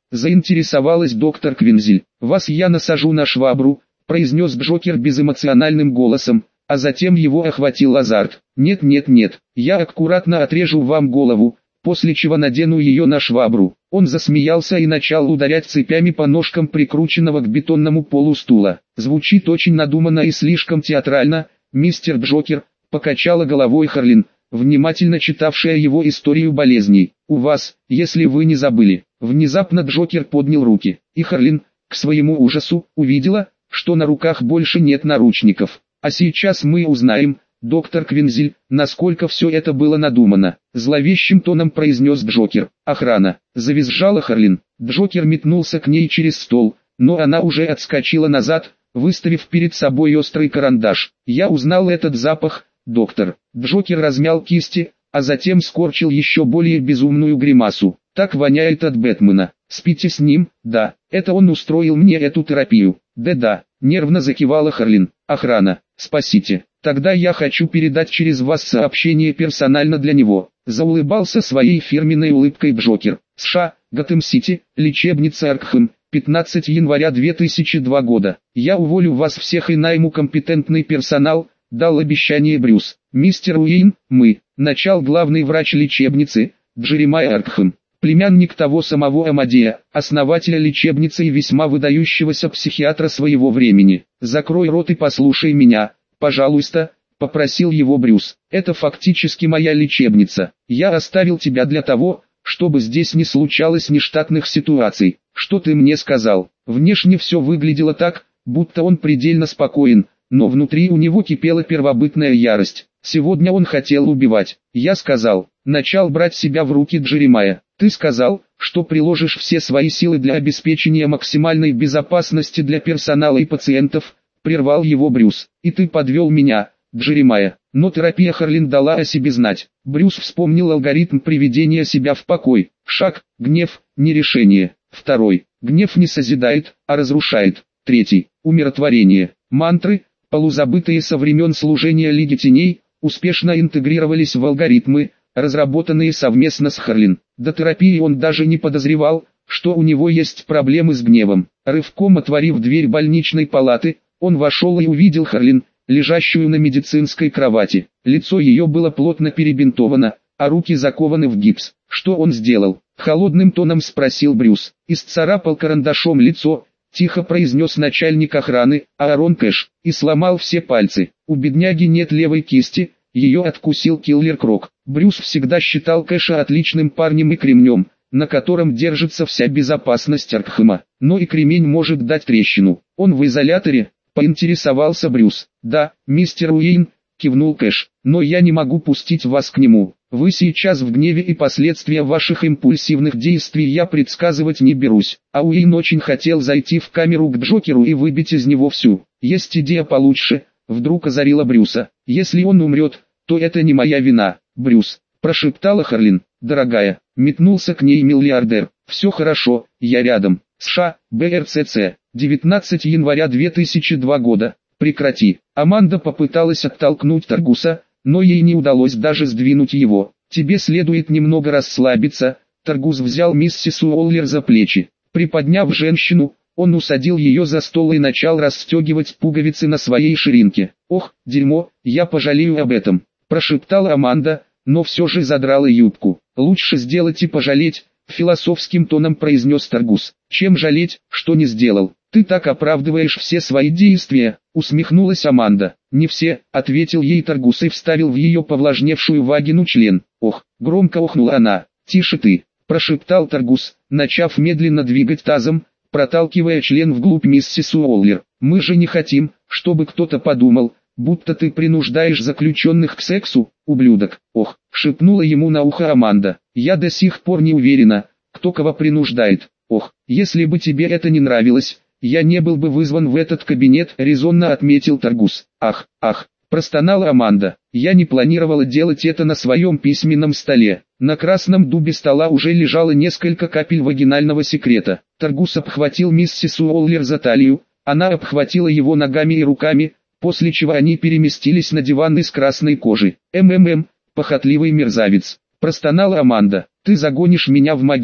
заинтересовалась доктор Квинзель. «Вас я насажу на швабру», произнес Джокер безэмоциональным голосом, а затем его охватил азарт. «Нет, нет, нет, я аккуратно отрежу вам голову, после чего надену ее на швабру». Он засмеялся и начал ударять цепями по ножкам прикрученного к бетонному полу стула. «Звучит очень надуманно и слишком театрально, мистер Джокер», покачала головой Харлин, внимательно читавшая его историю болезней. «У вас, если вы не забыли». Внезапно Джокер поднял руки, и Харлин, к своему ужасу, увидела, что на руках больше нет наручников. «А сейчас мы узнаем, доктор Квинзель, насколько все это было надумано», зловещим тоном произнес Джокер. «Охрана!» Завизжала Харлин. Джокер метнулся к ней через стол, но она уже отскочила назад, выставив перед собой острый карандаш. «Я узнал этот запах, доктор». Джокер размял кисти, а затем скорчил еще более безумную гримасу. «Так воняет от Бэтмена. Спите с ним?» «Да, это он устроил мне эту терапию». «Да-да», нервно закивала Харлин. «Охрана, спасите. Тогда я хочу передать через вас сообщение персонально для него», заулыбался своей фирменной улыбкой Джокер. «США, Готэм-Сити, лечебница Аркхэм, 15 января 2002 года. Я уволю вас всех и найму компетентный персонал», дал обещание Брюс. «Мистер Уэйн, мы», начал главный врач лечебницы, Джеремайя Аркхэм, племянник того самого Амадея, основателя лечебницы и весьма выдающегося психиатра своего времени. «Закрой рот и послушай меня, пожалуйста», попросил его Брюс. «Это фактически моя лечебница. Я оставил тебя для того, чтобы здесь не случалось нештатных ситуаций. Что ты мне сказал?» Внешне все выглядело так, будто он предельно спокоен, но внутри у него кипела первобытная ярость. Сегодня он хотел убивать. «Я сказал», начал брать себя в руки Джеремайя. «Ты сказал, что приложишь все свои силы для обеспечения максимальной безопасности для персонала и пациентов», прервал его Брюс. «И ты подвел меня, Джеремайя». Но терапия Харлин дала о себе знать. Брюс вспомнил алгоритм приведения себя в покой. Шаг, гнев, не решение. Второй, гнев не созидает, а разрушает. Третий, умиротворение. Мантры, полузабытые со времен служения Лиги Теней, успешно интегрировались в алгоритмы, разработанные совместно с Харлин. До терапии он даже не подозревал, что у него есть проблемы с гневом. Рывком отворив дверь больничной палаты, он вошел и увидел Харлин, лежащую на медицинской кровати. Лицо ее было плотно перебинтовано, а руки закованы в гипс. «Что он сделал?» — холодным тоном спросил Брюс. «Исцарапал карандашом лицо», — тихо произнес начальник охраны, Аарон Кэш, «и сломал все пальцы. У бедняги нет левой кисти, ее откусил Киллер Крок». Брюс всегда считал Кэша отличным парнем и кремнем, на котором держится вся безопасность Аркхэма. Но и кремень может дать трещину. «Он в изоляторе?» — поинтересовался Брюс. «Да, мистер Уэйн», — кивнул Кэш, — «но я не могу пустить вас к нему. Вы сейчас в гневе, и последствия ваших импульсивных действий я предсказывать не берусь». А Уэйн очень хотел зайти в камеру к Джокеру и выбить из него всю. «Есть идея получше», — вдруг озарила Брюса. «Если он умрет, то это не моя вина». «Брюс», — прошептала Харлин. «Дорогая», — метнулся к ней миллиардер. «Все хорошо, я рядом». США, БРЦЦ, 19 января 2002 года. «Прекрати». Аманда попыталась оттолкнуть Таргуса, но ей не удалось даже сдвинуть его. «Тебе следует немного расслабиться». Таргус взял миссис Уоллер за плечи. Приподняв женщину, он усадил ее за стол и начал расстегивать пуговицы на своей ширинке. «Ох, дерьмо, я пожалею об этом», — прошептала Аманда, но все же задрала юбку. «Лучше сделать и пожалеть», — философским тоном произнес Таргус, «чем жалеть, что не сделал». «Ты так оправдываешь все свои действия», — усмехнулась Аманда. «Не все», — ответил ей Таргус и вставил в ее повлажневшую вагину член. «Ох», — громко охнула она. «Тише ты», — прошептал Таргус, начав медленно двигать тазом, проталкивая член вглубь миссис Уоллер. «Мы же не хотим, чтобы кто-то подумал, будто ты принуждаешь заключенных к сексу, ублюдок». «Ох», — шепнула ему на ухо Аманда. «Я до сих пор не уверена, кто кого принуждает». «Ох, если бы тебе это не нравилось, я не был бы вызван в этот кабинет», — резонно отметил Таргус. «Ах, ах», — простонала Аманда. «Я не планировала делать это на своем письменном столе». На красном дубе стола уже лежало несколько капель вагинального секрета. Таргус обхватил миссис Уоллер за талию, она обхватила его ногами и руками, после чего они переместились на диван из красной кожи. «Похотливый мерзавец», — простонала Аманда. «Ты загонишь меня в могилу».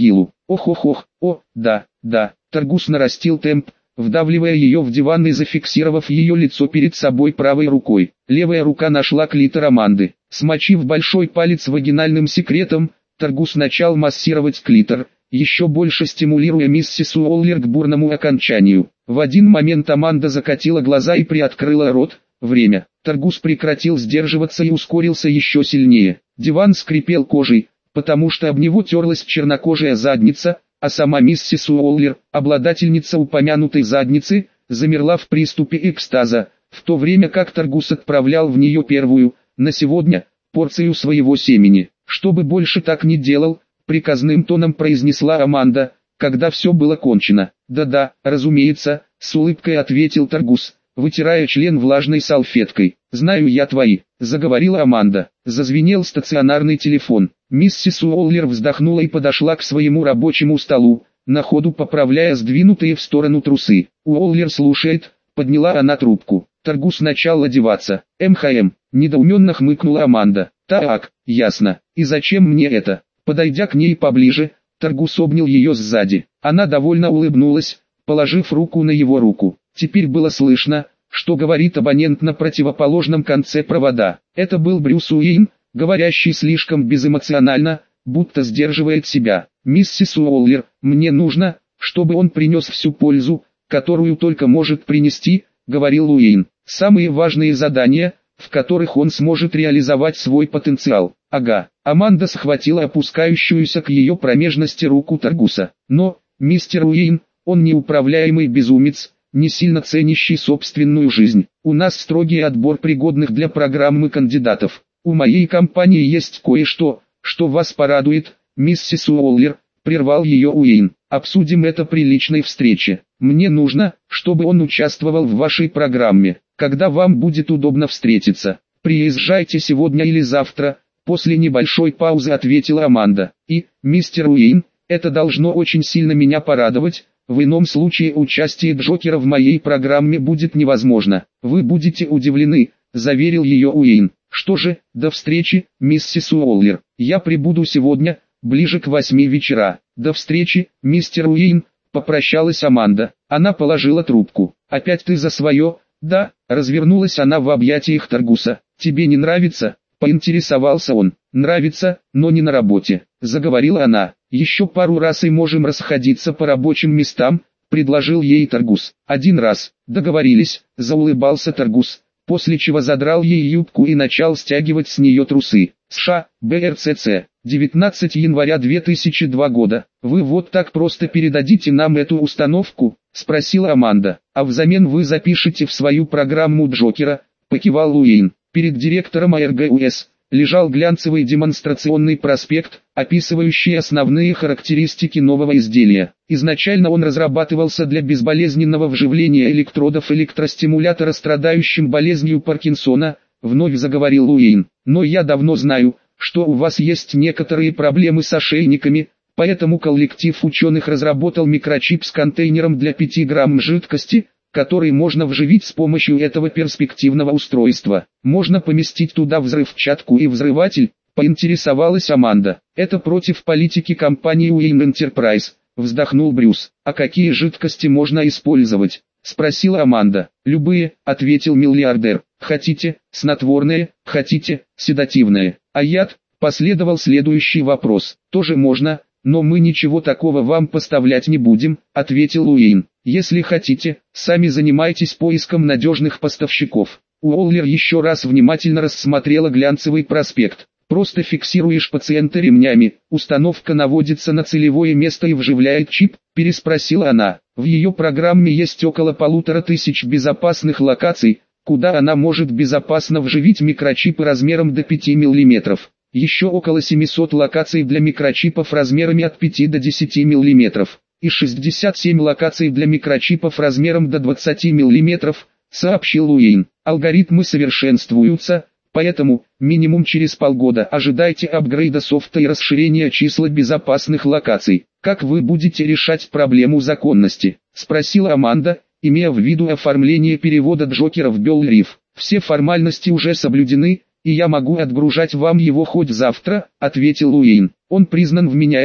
Ох-ох-ох, о, да, да. Таргус нарастил темп, вдавливая ее в диван и зафиксировав ее лицо перед собой правой рукой. Левая рука нашла клитор Аманды. Смочив большой палец вагинальным секретом, Таргус начал массировать клитор, еще больше стимулируя миссис Уоллер к бурному окончанию. В один момент Аманда закатила глаза и приоткрыла рот. Время. Таргус прекратил сдерживаться и ускорился еще сильнее. Диван скрипел кожей, потому что об него терлась чернокожая задница, а сама миссис Уоллер, обладательница упомянутой задницы, замерла в приступе экстаза, в то время как Таргус отправлял в нее первую, на сегодня, порцию своего семени. «Чтобы больше так не делал», приказным тоном произнесла Аманда, когда все было кончено. «Да-да, разумеется», с улыбкой ответил Таргус, вытирая член влажной салфеткой. «Знаю я твои», заговорила Аманда. Зазвенел стационарный телефон. Миссис Уоллер вздохнула и подошла к своему рабочему столу, на ходу поправляя сдвинутые в сторону трусы. «Уоллер слушает», подняла она трубку. Таргус начал одеваться. «МХМ», недоуменно хмыкнула Аманда. «Так, ясно. И зачем мне это?» Подойдя к ней поближе, Таргус обнял ее сзади. Она довольно улыбнулась, положив руку на его руку. Теперь было слышно, что говорит абонент на противоположном конце провода. Это был Брюс Уэйн, говорящий слишком безэмоционально, будто сдерживает себя. «Миссис Уоллер, мне нужно, чтобы он принес всю пользу, которую только может принести», — говорил Уэйн. «Самые важные задания, в которых он сможет реализовать свой потенциал». «Ага». Аманда схватила опускающуюся к ее промежности руку Таргуса. «Но, мистер Уэйн, он неуправляемый безумец, не сильно ценящий собственную жизнь. У нас строгий отбор пригодных для программы кандидатов. У моей компании есть кое-что, что вас порадует, миссис Уоллер», прервал ее Уэйн. «Обсудим это при личной встрече. Мне нужно, чтобы он участвовал в вашей программе. Когда вам будет удобно встретиться, приезжайте сегодня или завтра», после небольшой паузы ответила Аманда. «И, мистер Уэйн, это должно очень сильно меня порадовать. В ином случае участие Джокера в моей программе будет невозможно. Вы будете удивлены», заверил ее Уэйн. «Что же, до встречи, миссис Уоллер. Я прибуду сегодня, ближе к 8 вечера». «До встречи, мистер Уэйн», попрощалась Аманда. Она положила трубку. «Опять ты за свое?» «Да», развернулась она в объятиях Таргуса. «Тебе не нравится?» Поинтересовался он. «Нравится, но не на работе», заговорила она. «Еще пару раз и можем расходиться по рабочим местам», предложил ей Таргус. «Один раз, договорились», заулыбался Таргус, после чего задрал ей юбку и начал стягивать с нее трусы. США, БРЦЦ, 19 января 2002 года. «Вы вот так просто передадите нам эту установку?» спросила Аманда. «А взамен вы запишете в свою программу Джокера», покивал Уэйн. Перед директором АРГУС лежал глянцевый демонстрационный проспект, описывающий основные характеристики нового изделия. Изначально он разрабатывался для безболезненного вживления электродов электростимулятора страдающим болезнью Паркинсона, вновь заговорил Уэйн. «Но я давно знаю, что у вас есть некоторые проблемы с ошейниками, поэтому коллектив ученых разработал микрочип с контейнером для 5 грамм жидкости, который можно вживить с помощью этого перспективного устройства. Можно поместить туда взрывчатку и взрыватель», поинтересовалась Аманда. «Это против политики компании Уэйн Enterprise», вздохнул Брюс. «А какие жидкости можно использовать?» спросила Аманда. «Любые», ответил миллиардер. «Хотите, снотворное, хотите, седативное. А яд?» Последовал следующий вопрос. «Тоже можно, но мы ничего такого вам поставлять не будем», ответил Уэйн. «Если хотите, сами занимайтесь поиском надежных поставщиков». Уоллер еще раз внимательно рассмотрела глянцевый проспект. «Просто фиксируешь пациента ремнями, установка наводится на целевое место и вживляет чип?» переспросила она. «В ее программе есть около 1500 безопасных локаций, куда она может безопасно вживить микрочипы размером до 5 мм. Еще около 700 локаций для микрочипов размерами от 5 до 10 мм. И 67 локаций для микрочипов размером до 20 мм, сообщил Уэйн. «Алгоритмы совершенствуются, поэтому, минимум через полгода ожидайте апгрейда софта и расширения числа безопасных локаций». «Как вы будете решать проблему законности?» спросила Аманда, имея в виду оформление перевода Джокера в Белл-Риф. «Все формальности уже соблюдены, и я могу отгружать вам его хоть завтра», ответил Уэйн. «Он признан вменяемым,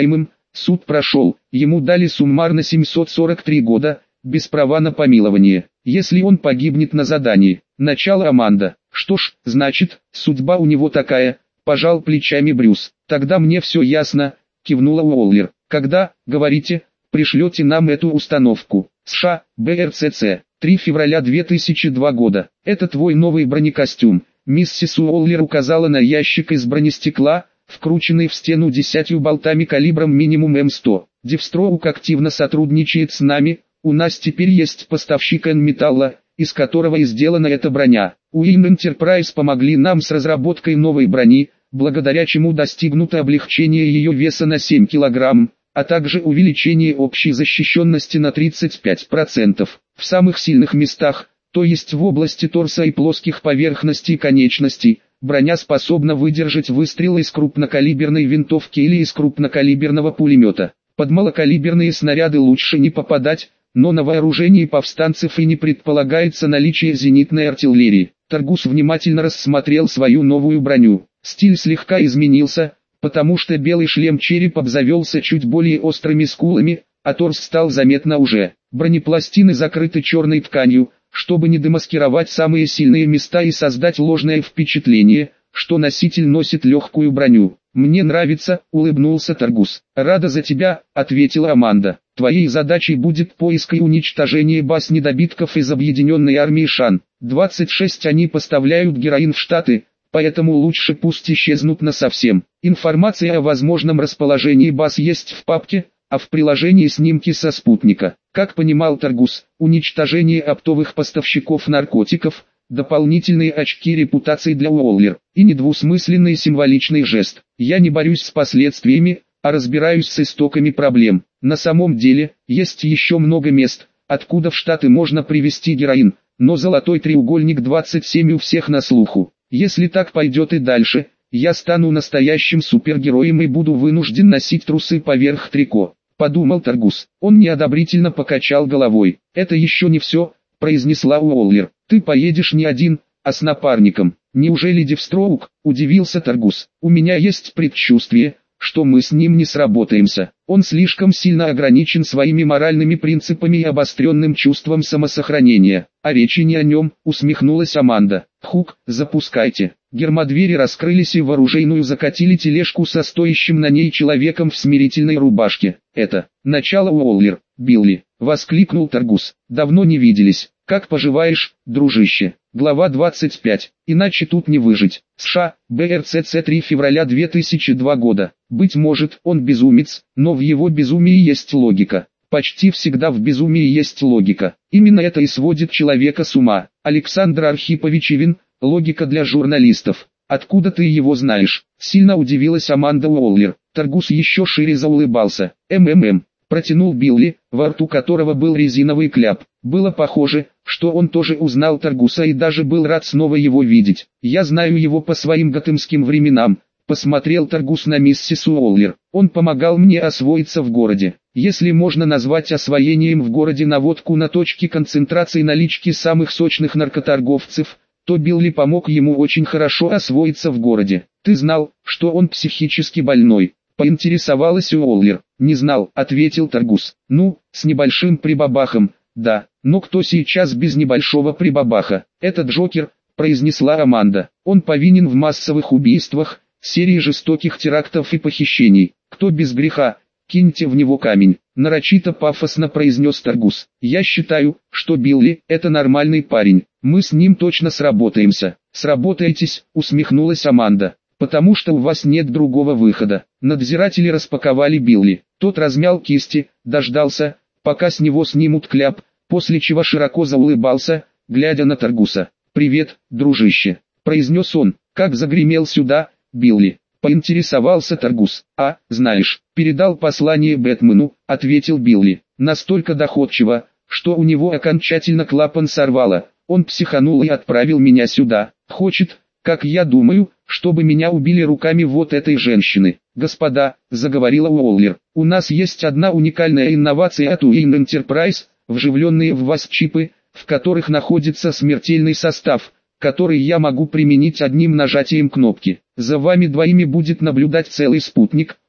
суд прошел, ему дали суммарно 743 года, без права на помилование, если он погибнет на задании. Начало Аманда. Что ж, значит, судьба у него такая, пожал плечами Брюс. Тогда мне все ясно, кивнула Уоллер. Когда, говорите, пришлете нам эту установку? США, БРЦЦ, 3 февраля 2002 года. Это твой новый бронекостюм. Миссис Уоллер указала на ящик из бронестекла, вкрученный в стену 10 болтами калибром минимум М100. Девстроук активно сотрудничает с нами, у нас теперь есть поставщик N-металла, из которого и сделана эта броня. Уин Enterprise помогли нам с разработкой новой брони, благодаря чему достигнуто облегчение ее веса на 7 кг, а также увеличение общей защищенности на 35%. В самых сильных местах, то есть в области торса и плоских поверхностей конечностей, броня способна выдержать выстрелы из крупнокалиберной винтовки или из крупнокалиберного пулемета. Под малокалиберные снаряды лучше не попадать, но на вооружении повстанцев и не предполагается наличие зенитной артиллерии. Таргус внимательно рассмотрел свою новую броню. Стиль слегка изменился, потому что белый шлем-череп обзавелся чуть более острыми скулами, а торс стал заметно уже. Бронепластины закрыты черной тканью, чтобы не демаскировать самые сильные места и создать ложное впечатление, что носитель носит легкую броню. «Мне нравится», — улыбнулся Таргус. «Рада за тебя», — ответила Аманда. «Твоей задачей будет поиск и уничтожение баз недобитков из объединенной армии Шан-26. Они поставляют героин в Штаты, поэтому лучше пусть исчезнут насовсем. Информация о возможном расположении баз есть в папке, а в приложении снимки со спутника». Как понимал Таргус, уничтожение оптовых поставщиков наркотиков — дополнительные очки репутации для Уоллер, и недвусмысленный символичный жест. Я не борюсь с последствиями, а разбираюсь с истоками проблем. На самом деле, есть еще много мест, откуда в Штаты можно привезти героин, но золотой треугольник 27 у всех на слуху. Если так пойдет и дальше, я стану настоящим супергероем и буду вынужден носить трусы поверх трико, подумал Таргус. Он неодобрительно покачал головой. Это еще не все, произнесла Уоллер. «Ты поедешь не один, а с напарником». «Неужели Девстроук?» – удивился Таргус. «У меня есть предчувствие, что мы с ним не сработаемся. Он слишком сильно ограничен своими моральными принципами и обостренным чувством самосохранения». «А речи не о нем», – усмехнулась Аманда. «Хук, запускайте». Гермодвери раскрылись и в оружейную закатили тележку со стоящим на ней человеком в смирительной рубашке. «Это начало, Уоллер, Билли», — воскликнул Таргус. «Давно не виделись. Как поживаешь, дружище?» Глава 25. Иначе тут не выжить. США, БРЦЦ, 3 февраля 2002 года. Быть может, он безумец, но в его безумии есть логика. Почти всегда в безумии есть логика. Именно это и сводит человека с ума. Александр Архипович Ивин, логика для журналистов. «Откуда ты его знаешь?» — сильно удивилась Аманда Уоллер. Таргус еще шире заулыбался. Протянул Билли, во рту которого был резиновый кляп. Было похоже, что он тоже узнал Таргуса и даже был рад снова его видеть. «Я знаю его по своим готэмским временам», — посмотрел Таргус на миссис Уоллер. «Он помогал мне освоиться в городе. Если можно назвать освоением в городе наводку на точки концентрации налички самых сочных наркоторговцев, то Билли помог ему очень хорошо освоиться в городе. Ты знал, что он психически больной?» — поинтересовалась Уоллер. «Не знал», — ответил Таргус. «Ну, с небольшим прибабахом, да, но кто сейчас без небольшого прибабаха?» «Это Джокер», — произнесла Аманда. «Он повинен в массовых убийствах, серии жестоких терактов и похищений. Кто без греха, киньте в него камень», — нарочито пафосно произнес Таргус. «Я считаю, что Билли — это нормальный парень. Мы с ним точно сработаемся». «Сработаетесь», — усмехнулась Аманда. «Потому что у вас нет другого выхода». Надзиратели распаковали Билли. Тот размял кисти, дождался, пока с него снимут кляп, после чего широко заулыбался, глядя на Таргуса. «Привет, дружище», — произнес он. «Как загремел сюда, Билли?» — поинтересовался Таргус. «А, знаешь, передал послание Бэтмену», — ответил Билли. Настолько доходчиво, что у него окончательно клапан сорвало. Он психанул и отправил меня сюда. Хочет, как я думаю, чтобы меня убили руками вот этой женщины. «Господа», — заговорила Уоллер, — «у нас есть одна уникальная инновация от Уин Enterprise, вживленные в вас чипы, в которых находится смертельный состав, который я могу применить одним нажатием кнопки. За вами двоими будет наблюдать целый спутник,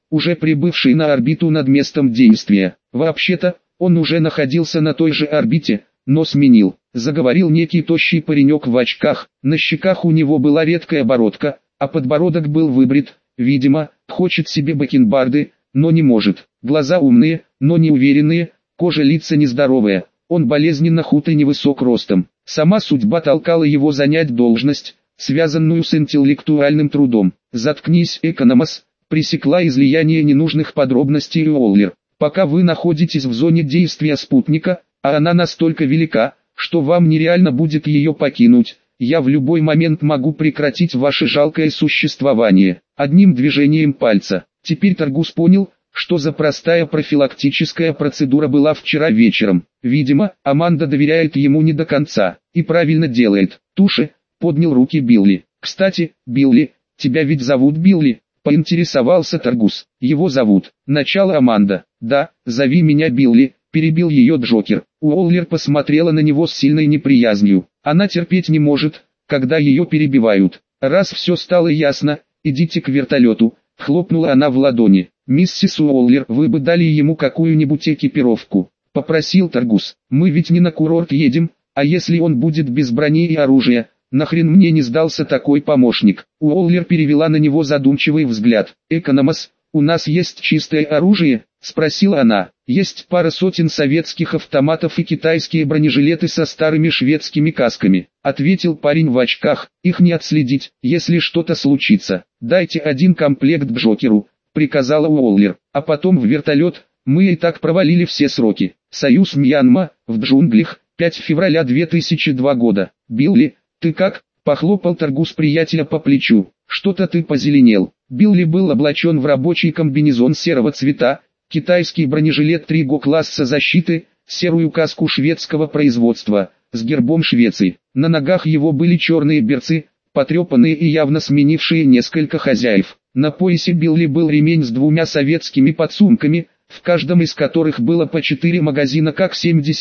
уже прибывший на орбиту над местом действия. Вообще-то, он уже находился на той же орбите, но сменил. Заговорил некий тощий паренек в очках, на щеках у него была редкая бородка, а подбородок был выбрит, видимо, хочет себе бакенбарды, но не может. Глаза умные, но неуверенные, кожа лица нездоровая, он болезненно худ и невысок ростом. Сама судьба толкала его занять должность, связанную с интеллектуальным трудом. «Заткнись, Экономос», пресекла излияние ненужных подробностей Уоллер. «Пока вы находитесь в зоне действия спутника, а она настолько велика, что вам нереально будет ее покинуть, я в любой момент могу прекратить ваше жалкое существование». Одним движением пальца. Теперь Таргус понял, что за простая профилактическая процедура была вчера вечером. Видимо, Аманда доверяет ему не до конца, и правильно делает. «Туши», поднял руки Билли. «Кстати, Билли, тебя ведь зовут Билли?» Поинтересовался Таргус. «Его зовут». Начало Аманда. «Да, зови меня Билли», перебил ее Джокер. Уоллер посмотрела на него с сильной неприязнью. Она терпеть не может, когда ее перебивают. «Раз все стало ясно, идите к вертолету», хлопнула она в ладони. «Миссис Уоллер, вы бы дали ему какую-нибудь экипировку», попросил Таргус. «Мы ведь не на курорт едем, а если он будет без брони и оружия, нахрен мне не сдался такой помощник?» Уоллер перевела на него задумчивый взгляд. «Экономос, у нас есть чистое оружие?» спросила она. «Есть пара сотен советских автоматов и китайские бронежилеты со старыми шведскими касками», ответил парень в очках. «Их не отследить, если что-то случится. Дайте один комплект Джокеру», приказала Уоллер. «А потом в вертолет, мы и так провалили все сроки». Союз Мьянма, в джунглях, 5 февраля 2002 года. «Билли, ты как?» похлопал Таргус приятеля по плечу. «Что-то ты позеленел». Билли был облачен в рабочий комбинезон серого цвета, китайский бронежилет 3ГО класса защиты, серую каску шведского производства, с гербом Швеции. На ногах его были черные берцы, потрепанные и явно сменившие несколько хозяев. На поясе Билли был ремень с 2 советскими подсумками, в каждом из которых было по 4 магазина как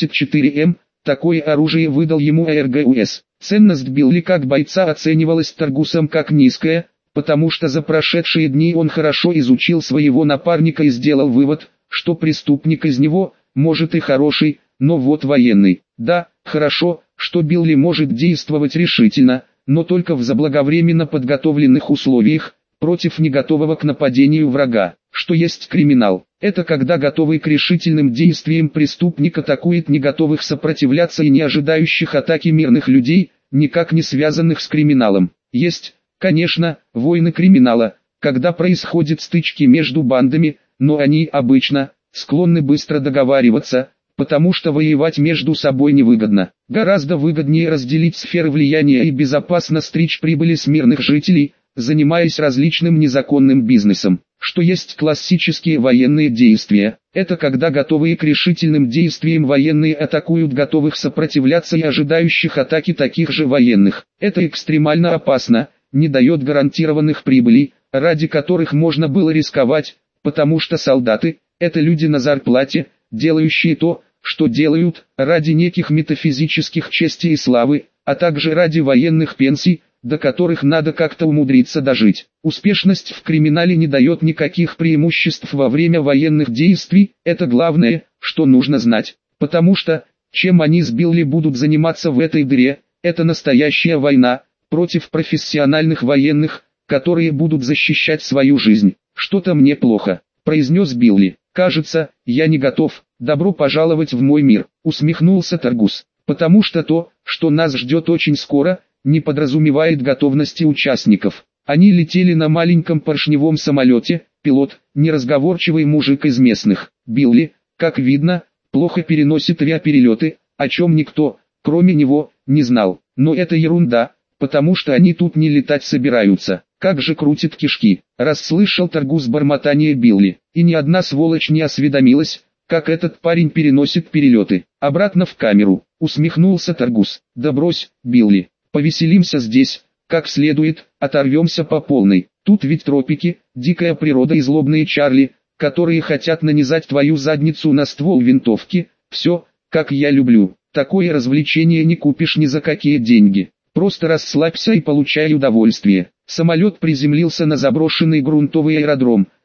74М, такое оружие выдал ему АРГУС. Ценность Билли как бойца оценивалась Таргусом как низкая, потому что за прошедшие дни он хорошо изучил своего напарника и сделал вывод, что преступник из него, может и хороший, но вот военный. Да, хорошо, что Билли может действовать решительно, но только в заблаговременно подготовленных условиях, против не готового к нападению врага. Что есть криминал? Это когда готовый к решительным действиям преступник атакует не готовых сопротивляться и не ожидающих атаки мирных людей, никак не связанных с криминалом. Есть, конечно, войны криминала, когда происходят стычки между бандами, но они обычно склонны быстро договариваться, потому что воевать между собой невыгодно. Гораздо выгоднее разделить сферы влияния и безопасно стричь прибыли с мирных жителей, занимаясь различным незаконным бизнесом. Что есть классические военные действия? Это когда готовые к решительным действиям военные атакуют готовых сопротивляться и ожидающих атаки таких же военных. Это экстремально опасно, не дает гарантированных прибылей, ради которых можно было рисковать, потому что солдаты – это люди на зарплате, делающие то, что делают, ради неких метафизических чести и славы, а также ради военных пенсий, до которых надо как-то умудриться дожить. Успешность в криминале не дает никаких преимуществ во время военных действий, это главное, что нужно знать, потому что, чем они с Билли будут заниматься в этой дыре, это настоящая война, против профессиональных военных, которые будут защищать свою жизнь. «Что-то мне плохо», — произнес Билли. «Кажется, я не готов. Добро пожаловать в мой мир», — усмехнулся Таргус. «Потому что то, что нас ждет очень скоро, не подразумевает готовности участников». Они летели на маленьком поршневом самолете, пилот, неразговорчивый мужик из местных. Билли, как видно, плохо переносит авиаперелеты, о чем никто, кроме него, не знал. Но это ерунда, потому что они тут не летать собираются. Как же крутит кишки, расслышал Таргус бормотание Билли, и ни одна сволочь не осведомилась, как этот парень переносит перелеты. Обратно в камеру, усмехнулся Таргус. Да брось, Билли, повеселимся здесь, как следует, оторвемся по полной. Тут ведь тропики, дикая природа и злобные Чарли, которые хотят нанизать твою задницу на ствол винтовки. Все, как я люблю. Такое развлечение не купишь ни за какие деньги. Просто расслабься и получай удовольствие. Самолет приземлился на заброшенный грунтовый аэродром,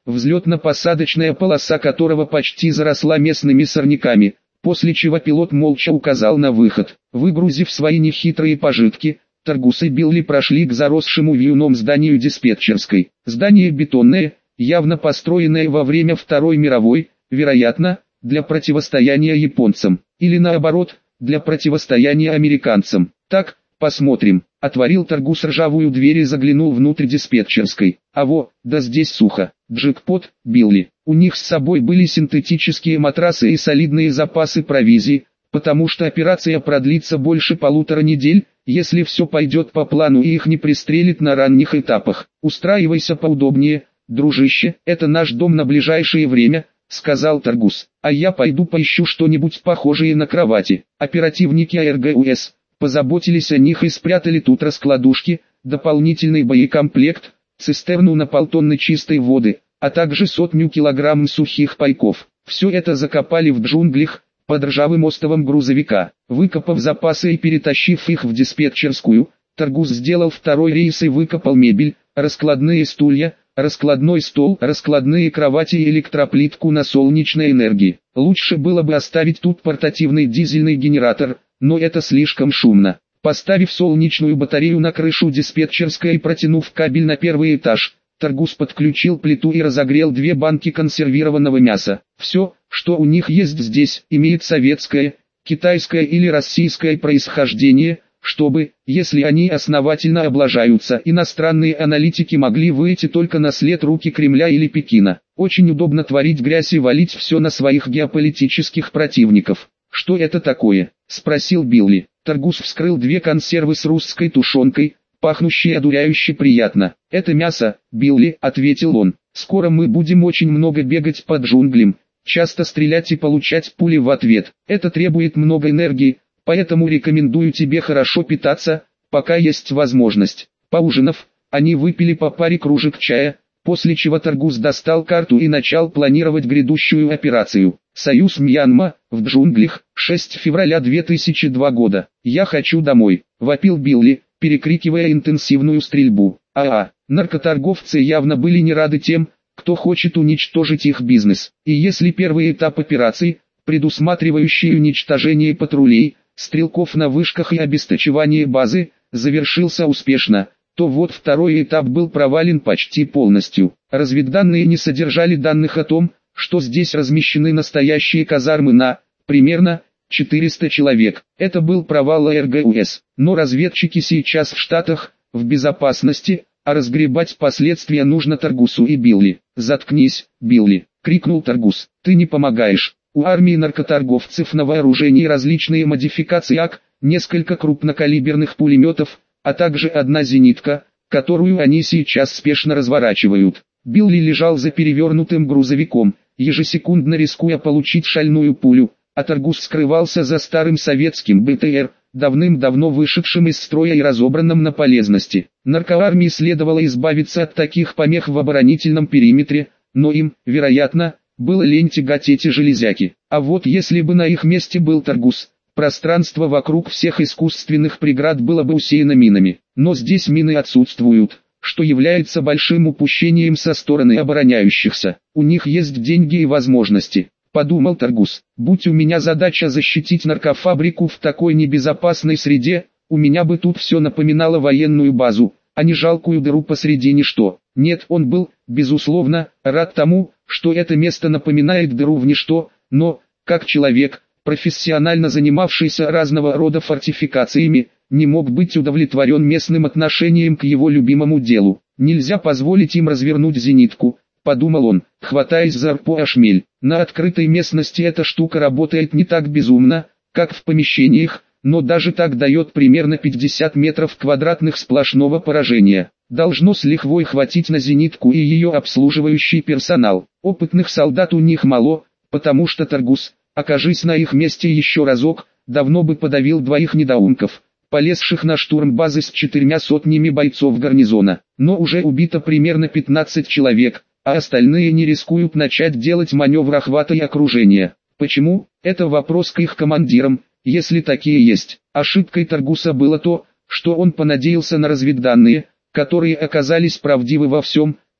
взлетно-посадочная полоса которого почти заросла местными сорняками, после чего пилот молча указал на выход. Выгрузив свои нехитрые пожитки, Таргус и Билли прошли к заросшему вьюном зданию диспетчерской. Здание бетонное, явно построенное во время Второй мировой, вероятно, для противостояния японцам, или наоборот, для противостояния американцам. Так, посмотрим. Отворил Таргус ржавую дверь и заглянул внутрь диспетчерской. Да здесь сухо. Джекпот, Билли. У них с собой были синтетические матрасы и солидные запасы провизии, потому что операция продлится больше 1,5 недели, если все пойдет по плану и их не пристрелит на ранних этапах. Устраивайся поудобнее, дружище, это наш дом на ближайшее время, сказал Таргус. А я пойду поищу что-нибудь похожее на кровати. Оперативники АРГУС позаботились о них и спрятали тут раскладушки, дополнительный боекомплект, цистерну на 1,5 тонны чистой воды, а также 100 килограмм сухих пайков. Все это закопали в джунглях, под ржавым остовом грузовика. Выкопав запасы и перетащив их в диспетчерскую, Таргус сделал второй рейс и выкопал мебель, раскладные стулья, раскладной стол, раскладные кровати и электроплитку на солнечной энергии. Лучше было бы оставить тут портативный дизельный генератор, но это слишком шумно. Поставив солнечную батарею на крышу диспетчерской и протянув кабель на первый этаж, Таргус подключил плиту и разогрел 2 банки консервированного мяса. Все, что у них есть здесь, имеет советское, китайское или российское происхождение, чтобы, если они основательно облажаются, иностранные аналитики могли выйти только на след руки Кремля или Пекина. Очень удобно творить грязь и валить все на своих геополитических противников. «Что это такое?» – спросил Билли. Таргус вскрыл 2 консервы с русской тушенкой, пахнущие одуряюще приятно. «Это мясо, Билли», – ответил он. «Скоро мы будем очень много бегать по джунглям, часто стрелять и получать пули в ответ. Это требует много энергии, поэтому рекомендую тебе хорошо питаться, пока есть возможность». Поужинав, они выпили по паре кружек чая, после чего Таргус достал карту и начал планировать грядущую операцию. Союз Мьянма, в джунглях, 6 февраля 2002 года. «Я хочу домой», – вопил Билли, перекрикивая интенсивную стрельбу. Наркоторговцы явно были не рады тем, кто хочет уничтожить их бизнес. И если первый этап операции, предусматривающий уничтожение патрулей, стрелков на вышках и обесточевание базы, завершился успешно, то вот второй этап был провален почти полностью. Разведданные не содержали данных о том, что здесь размещены настоящие казармы на, примерно, 400 человек. Это был провал АРГУС. Но разведчики сейчас в Штатах, в безопасности, а разгребать последствия нужно Таргусу и Билли. «Заткнись, Билли!» — крикнул Таргус. «Ты не помогаешь. У армии наркоторговцев на вооружении различные модификации АК, несколько крупнокалиберных пулеметов, а также одна зенитка, которую они сейчас спешно разворачивают». Билли лежал за перевернутым грузовиком, ежесекундно рискуя получить шальную пулю, а Таргус скрывался за старым советским БТР, давным-давно вышедшим из строя и разобранным на полезности. Наркоармии следовало избавиться от таких помех в оборонительном периметре, но им, вероятно, было лень тягать эти железяки. А вот если бы на их месте был Таргус, пространство вокруг всех искусственных преград было бы усеяно минами. Но здесь мины отсутствуют, что является большим упущением со стороны обороняющихся. У них есть деньги и возможности, подумал Таргус. Будь у меня задача защитить наркофабрику в такой небезопасной среде, у меня бы тут все напоминало военную базу, а не жалкую дыру посреди ничто. Нет, он был, безусловно, рад тому, что это место напоминает дыру в ничто, но, как человек, профессионально занимавшийся разного рода фортификациями, не мог быть удовлетворен местным отношением к его любимому делу. «Нельзя позволить им развернуть зенитку», — подумал он, хватаясь за ошмель. На открытой местности эта штука работает не так безумно, как в помещениях, но даже так дает примерно 50 метров квадратных сплошного поражения. Должно с лихвой хватить на зенитку и ее обслуживающий персонал. Опытных солдат у них мало, потому что Таргус, окажись на их месте еще разок, давно бы подавил 2 недоумков, полезших на штурм базы с 400 бойцов гарнизона. Но уже убито примерно 15 человек, а остальные не рискуют начать делать маневр охвата и окружения. Почему? Это вопрос к их командирам, если такие есть. Ошибкой Таргуса было то, что он понадеялся на разведданные, которые оказались правдивы во всем,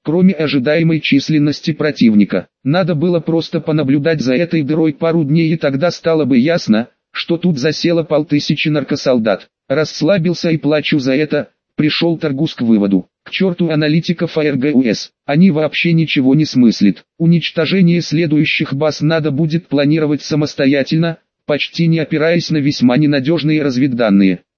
кроме ожидаемой численности противника. Надо было просто понаблюдать за этой дырой пару дней, и тогда стало бы ясно, что тут засело 500 наркосолдат. Расслабился и плачу за это, пришел Таргус к выводу. К черту аналитиков АРГУС, они вообще ничего не смыслят. Уничтожение следующих баз надо будет планировать самостоятельно, почти не опираясь на весьма ненадежные разведданные.